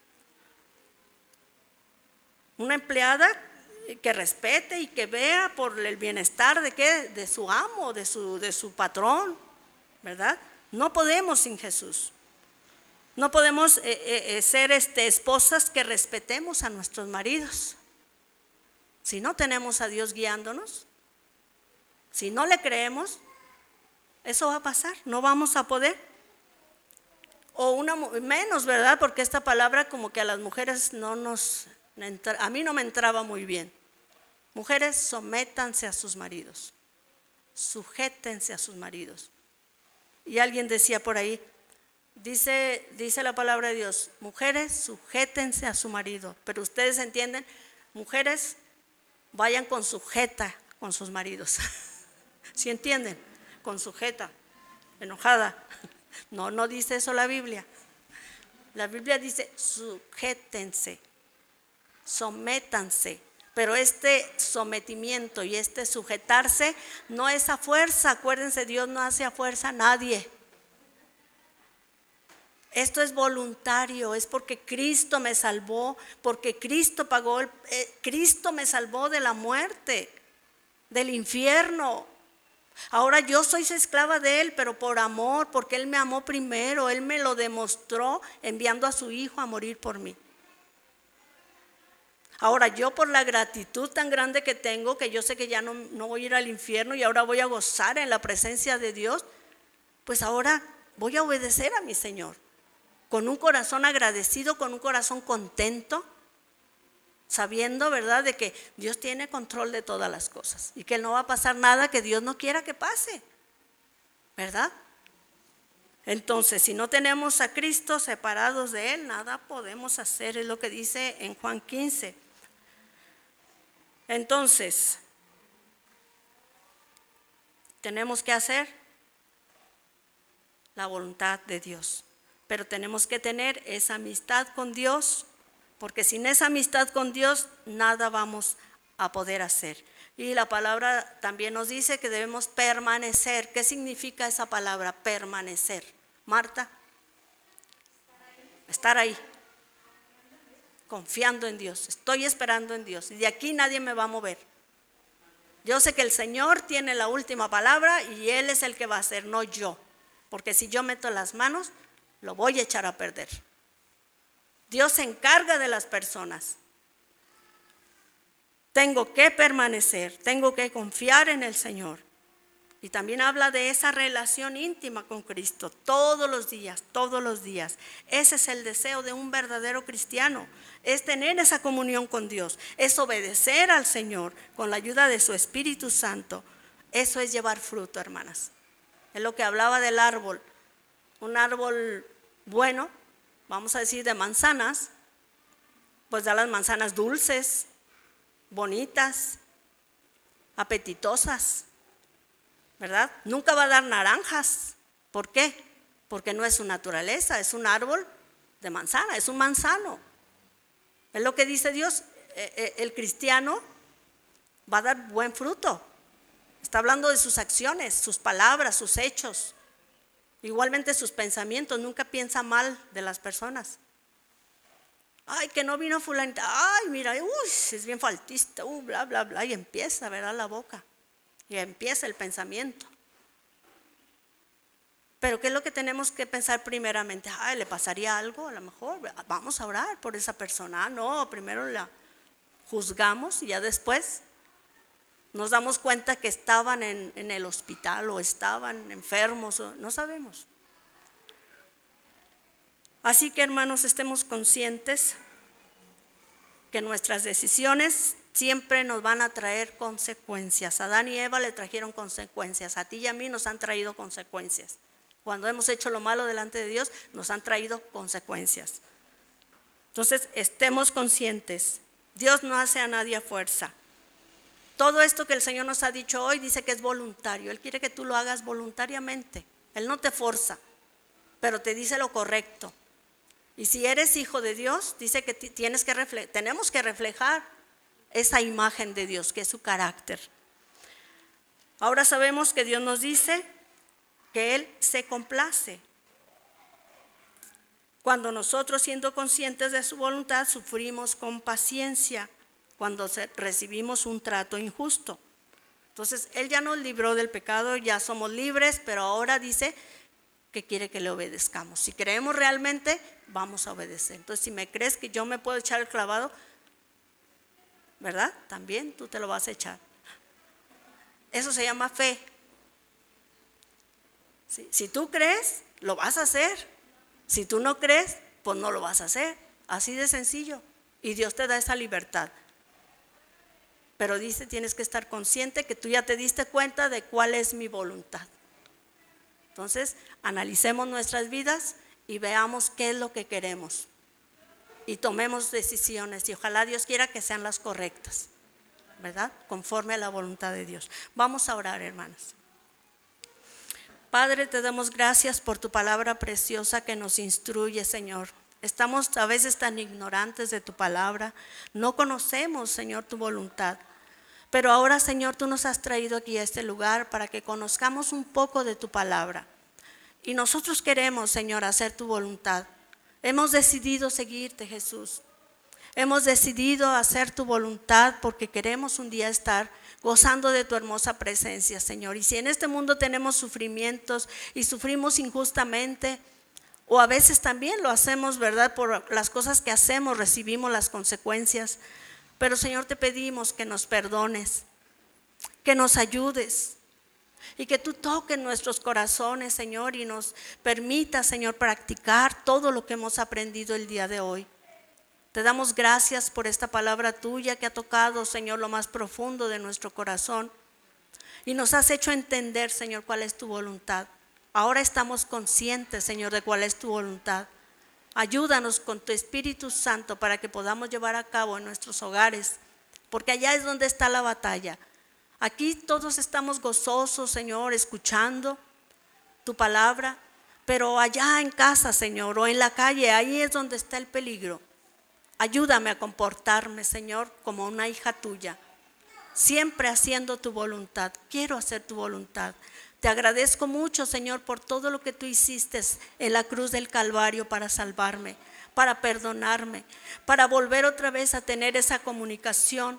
Una empleada que respete y que vea por el bienestar de qué, de su amo, de su, de su patrón, ¿verdad? No podemos sin Jesús. No podemos eh, eh, ser este, esposas que respetemos a nuestros maridos. Si no tenemos a Dios guiándonos, si no le creemos, eso va a pasar, no vamos a poder. O una menos, ¿verdad? Porque esta palabra como que a las mujeres no nos, a mí no me entraba muy bien. Mujeres, sométanse a sus maridos, sujétense a sus maridos. Y alguien decía por ahí, dice, dice la palabra de Dios, mujeres, sujétense a su marido. Pero ustedes entienden, mujeres, vayan con sujeta con sus maridos. ¿Sí entienden? Con sujeta, enojada. No, no dice eso la Biblia. La Biblia dice sujétense, sométanse. Pero este sometimiento y este sujetarse no es a fuerza. Acuérdense, Dios no hace a fuerza a nadie. Esto es voluntario, es porque Cristo me salvó, porque Cristo pagó, el, eh, Cristo me salvó de la muerte, del infierno. Ahora yo soy esclava de Él, pero por amor, porque Él me amó primero, Él me lo demostró enviando a su Hijo a morir por mí. Ahora yo por la gratitud tan grande que tengo, que yo sé que ya no, no voy a ir al infierno y ahora voy a gozar en la presencia de Dios, pues ahora voy a obedecer a mi Señor. Con un corazón agradecido, con un corazón contento, sabiendo, ¿verdad?, de que Dios tiene control de todas las cosas y que no va a pasar nada que Dios no quiera que pase, ¿verdad? Entonces, si no tenemos a Cristo separados de Él, nada podemos hacer, es lo que dice en Juan quince. Entonces, tenemos que hacer la voluntad de Dios. Pero tenemos que tener esa amistad con Dios, porque sin esa amistad con Dios nada vamos a poder hacer. Y la palabra también nos dice que debemos permanecer. ¿Qué significa esa palabra, permanecer? Marta, estar ahí, confiando en Dios. Estoy esperando en Dios y de aquí nadie me va a mover. Yo sé que el Señor tiene la última palabra y Él es el que va a hacer, no yo. Porque si yo meto las manos, lo voy a echar a perder. Dios se encarga de las personas. tengo que permanecer, tengo que confiar en el Señor. Y también habla de esa relación íntima con Cristo, todos los días, todos los días. Ese es el deseo de un verdadero cristiano, es tener esa comunión con Dios, es obedecer al Señor con la ayuda de su Espíritu Santo. Eso es llevar fruto, hermanas. Es lo que hablaba del árbol. Un árbol bueno, vamos a decir de manzanas, pues da las manzanas dulces, bonitas, apetitosas, ¿verdad? Nunca va a dar naranjas. ¿Por qué? Porque no es su naturaleza, es un árbol de manzana, es un manzano. Es lo que dice Dios, el cristiano va a dar buen fruto. Está hablando de sus acciones, sus palabras, sus hechos. Igualmente sus pensamientos, nunca piensa mal de las personas. Ay, que no vino fulanita, ay, mira, uy, es bien faltista, uh, bla, bla, bla, y empieza, ¿verdad? La boca, y empieza el pensamiento. Pero ¿qué es lo que tenemos que pensar primeramente? Ay, ¿le pasaría algo? A lo mejor, vamos a orar por esa persona. Ah, no, primero la juzgamos y ya después nos damos cuenta que estaban en, en el hospital o estaban enfermos, o, no sabemos. Así que, hermanos, estemos conscientes que nuestras decisiones siempre nos van a traer consecuencias. A Adán y Eva le trajeron consecuencias, a ti y a mí nos han traído consecuencias. Cuando hemos hecho lo malo delante de Dios, nos han traído consecuencias. Entonces, estemos conscientes. Dios no hace a nadie a fuerza. Todo esto que el Señor nos ha dicho hoy dice que es voluntario. Él quiere que tú lo hagas voluntariamente. Él no te forza, pero te dice lo correcto. Y si eres hijo de Dios, dice que tienes que refle- tenemos que reflejar esa imagen de Dios, que es su carácter. Ahora sabemos que Dios nos dice que Él se complace. Cuando nosotros, siendo conscientes de su voluntad, sufrimos con paciencia cuando recibimos un trato injusto. Entonces, Él ya nos libró del pecado, ya somos libres, pero ahora dice que quiere que le obedezcamos. Si creemos realmente, vamos a obedecer. Entonces, si me crees que yo me puedo echar el clavado, ¿verdad? También tú te lo vas a echar. Eso se llama fe. Si, si tú crees, lo vas a hacer. Si tú no crees, pues no lo vas a hacer. Así de sencillo. Y Dios te da esa libertad. Pero dice, tienes que estar consciente que tú ya te diste cuenta de cuál es mi voluntad. Entonces, analicemos nuestras vidas y veamos qué es lo que queremos. Y tomemos decisiones y ojalá Dios quiera que sean las correctas, ¿verdad? Conforme a la voluntad de Dios. Vamos a orar, hermanas. Padre, te damos gracias por tu palabra preciosa que nos instruye, Señor. Estamos a veces tan ignorantes de tu palabra, no conocemos, Señor, tu voluntad. Pero ahora, Señor, tú nos has traído aquí a este lugar para que conozcamos un poco de tu palabra. Y nosotros queremos, Señor, hacer tu voluntad. Hemos decidido seguirte, Jesús. Hemos decidido hacer tu voluntad porque queremos un día estar gozando de tu hermosa presencia, Señor. Y si en este mundo tenemos sufrimientos y sufrimos injustamente, o a veces también lo hacemos, ¿verdad? Por las cosas que hacemos recibimos las consecuencias. Pero, Señor, te pedimos que nos perdones, que nos ayudes y que tú toques nuestros corazones, Señor, y nos permitas, Señor, practicar todo lo que hemos aprendido el día de hoy. Te damos gracias por esta palabra tuya que ha tocado, Señor, lo más profundo de nuestro corazón y nos has hecho entender, Señor, cuál es tu voluntad. Ahora estamos conscientes, Señor, de cuál es tu voluntad. Ayúdanos con tu Espíritu Santo para que podamos llevar a cabo en nuestros hogares, porque allá es donde está la batalla. Aquí todos estamos gozosos, Señor, escuchando tu palabra, pero allá en casa, Señor, o en la calle, ahí es donde está el peligro. Ayúdame a comportarme, Señor, como una hija tuya, siempre haciendo tu voluntad. Quiero hacer tu voluntad. Te agradezco mucho, Señor, por todo lo que tú hiciste en la cruz del Calvario para salvarme, para perdonarme, para volver otra vez a tener esa comunicación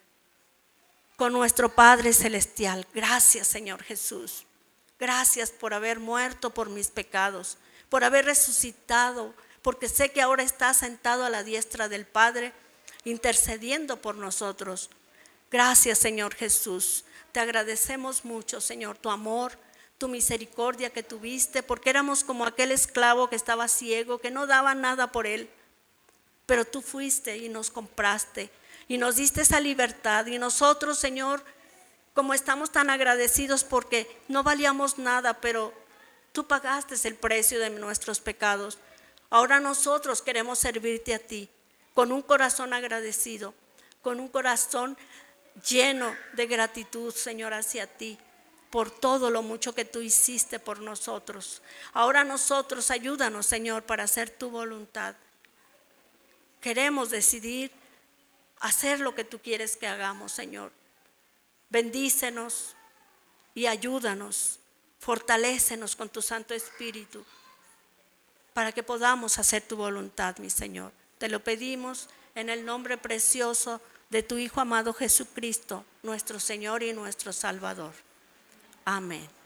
con nuestro Padre Celestial. Gracias, Señor Jesús. Gracias por haber muerto por mis pecados, por haber resucitado, porque sé que ahora estás sentado a la diestra del Padre, intercediendo por nosotros. Gracias, Señor Jesús. Te agradecemos mucho, Señor, tu amor, tu misericordia que tuviste, porque éramos como aquel esclavo que estaba ciego, que no daba nada por él. Pero tú fuiste y nos compraste y nos diste esa libertad. Y nosotros, Señor, como estamos tan agradecidos porque no valíamos nada, pero tú pagaste el precio de nuestros pecados. Ahora nosotros queremos servirte a ti con un corazón agradecido, con un corazón lleno de gratitud, Señor, hacia ti, por todo lo mucho que tú hiciste por nosotros. Ahora nosotros, ayúdanos, Señor, para hacer tu voluntad. Queremos decidir hacer lo que tú quieres que hagamos, Señor. Bendícenos y ayúdanos, fortalécenos con tu Santo Espíritu para que podamos hacer tu voluntad, mi Señor. Te lo pedimos en el nombre precioso de tu Hijo amado Jesucristo, nuestro Señor y nuestro Salvador. Amén.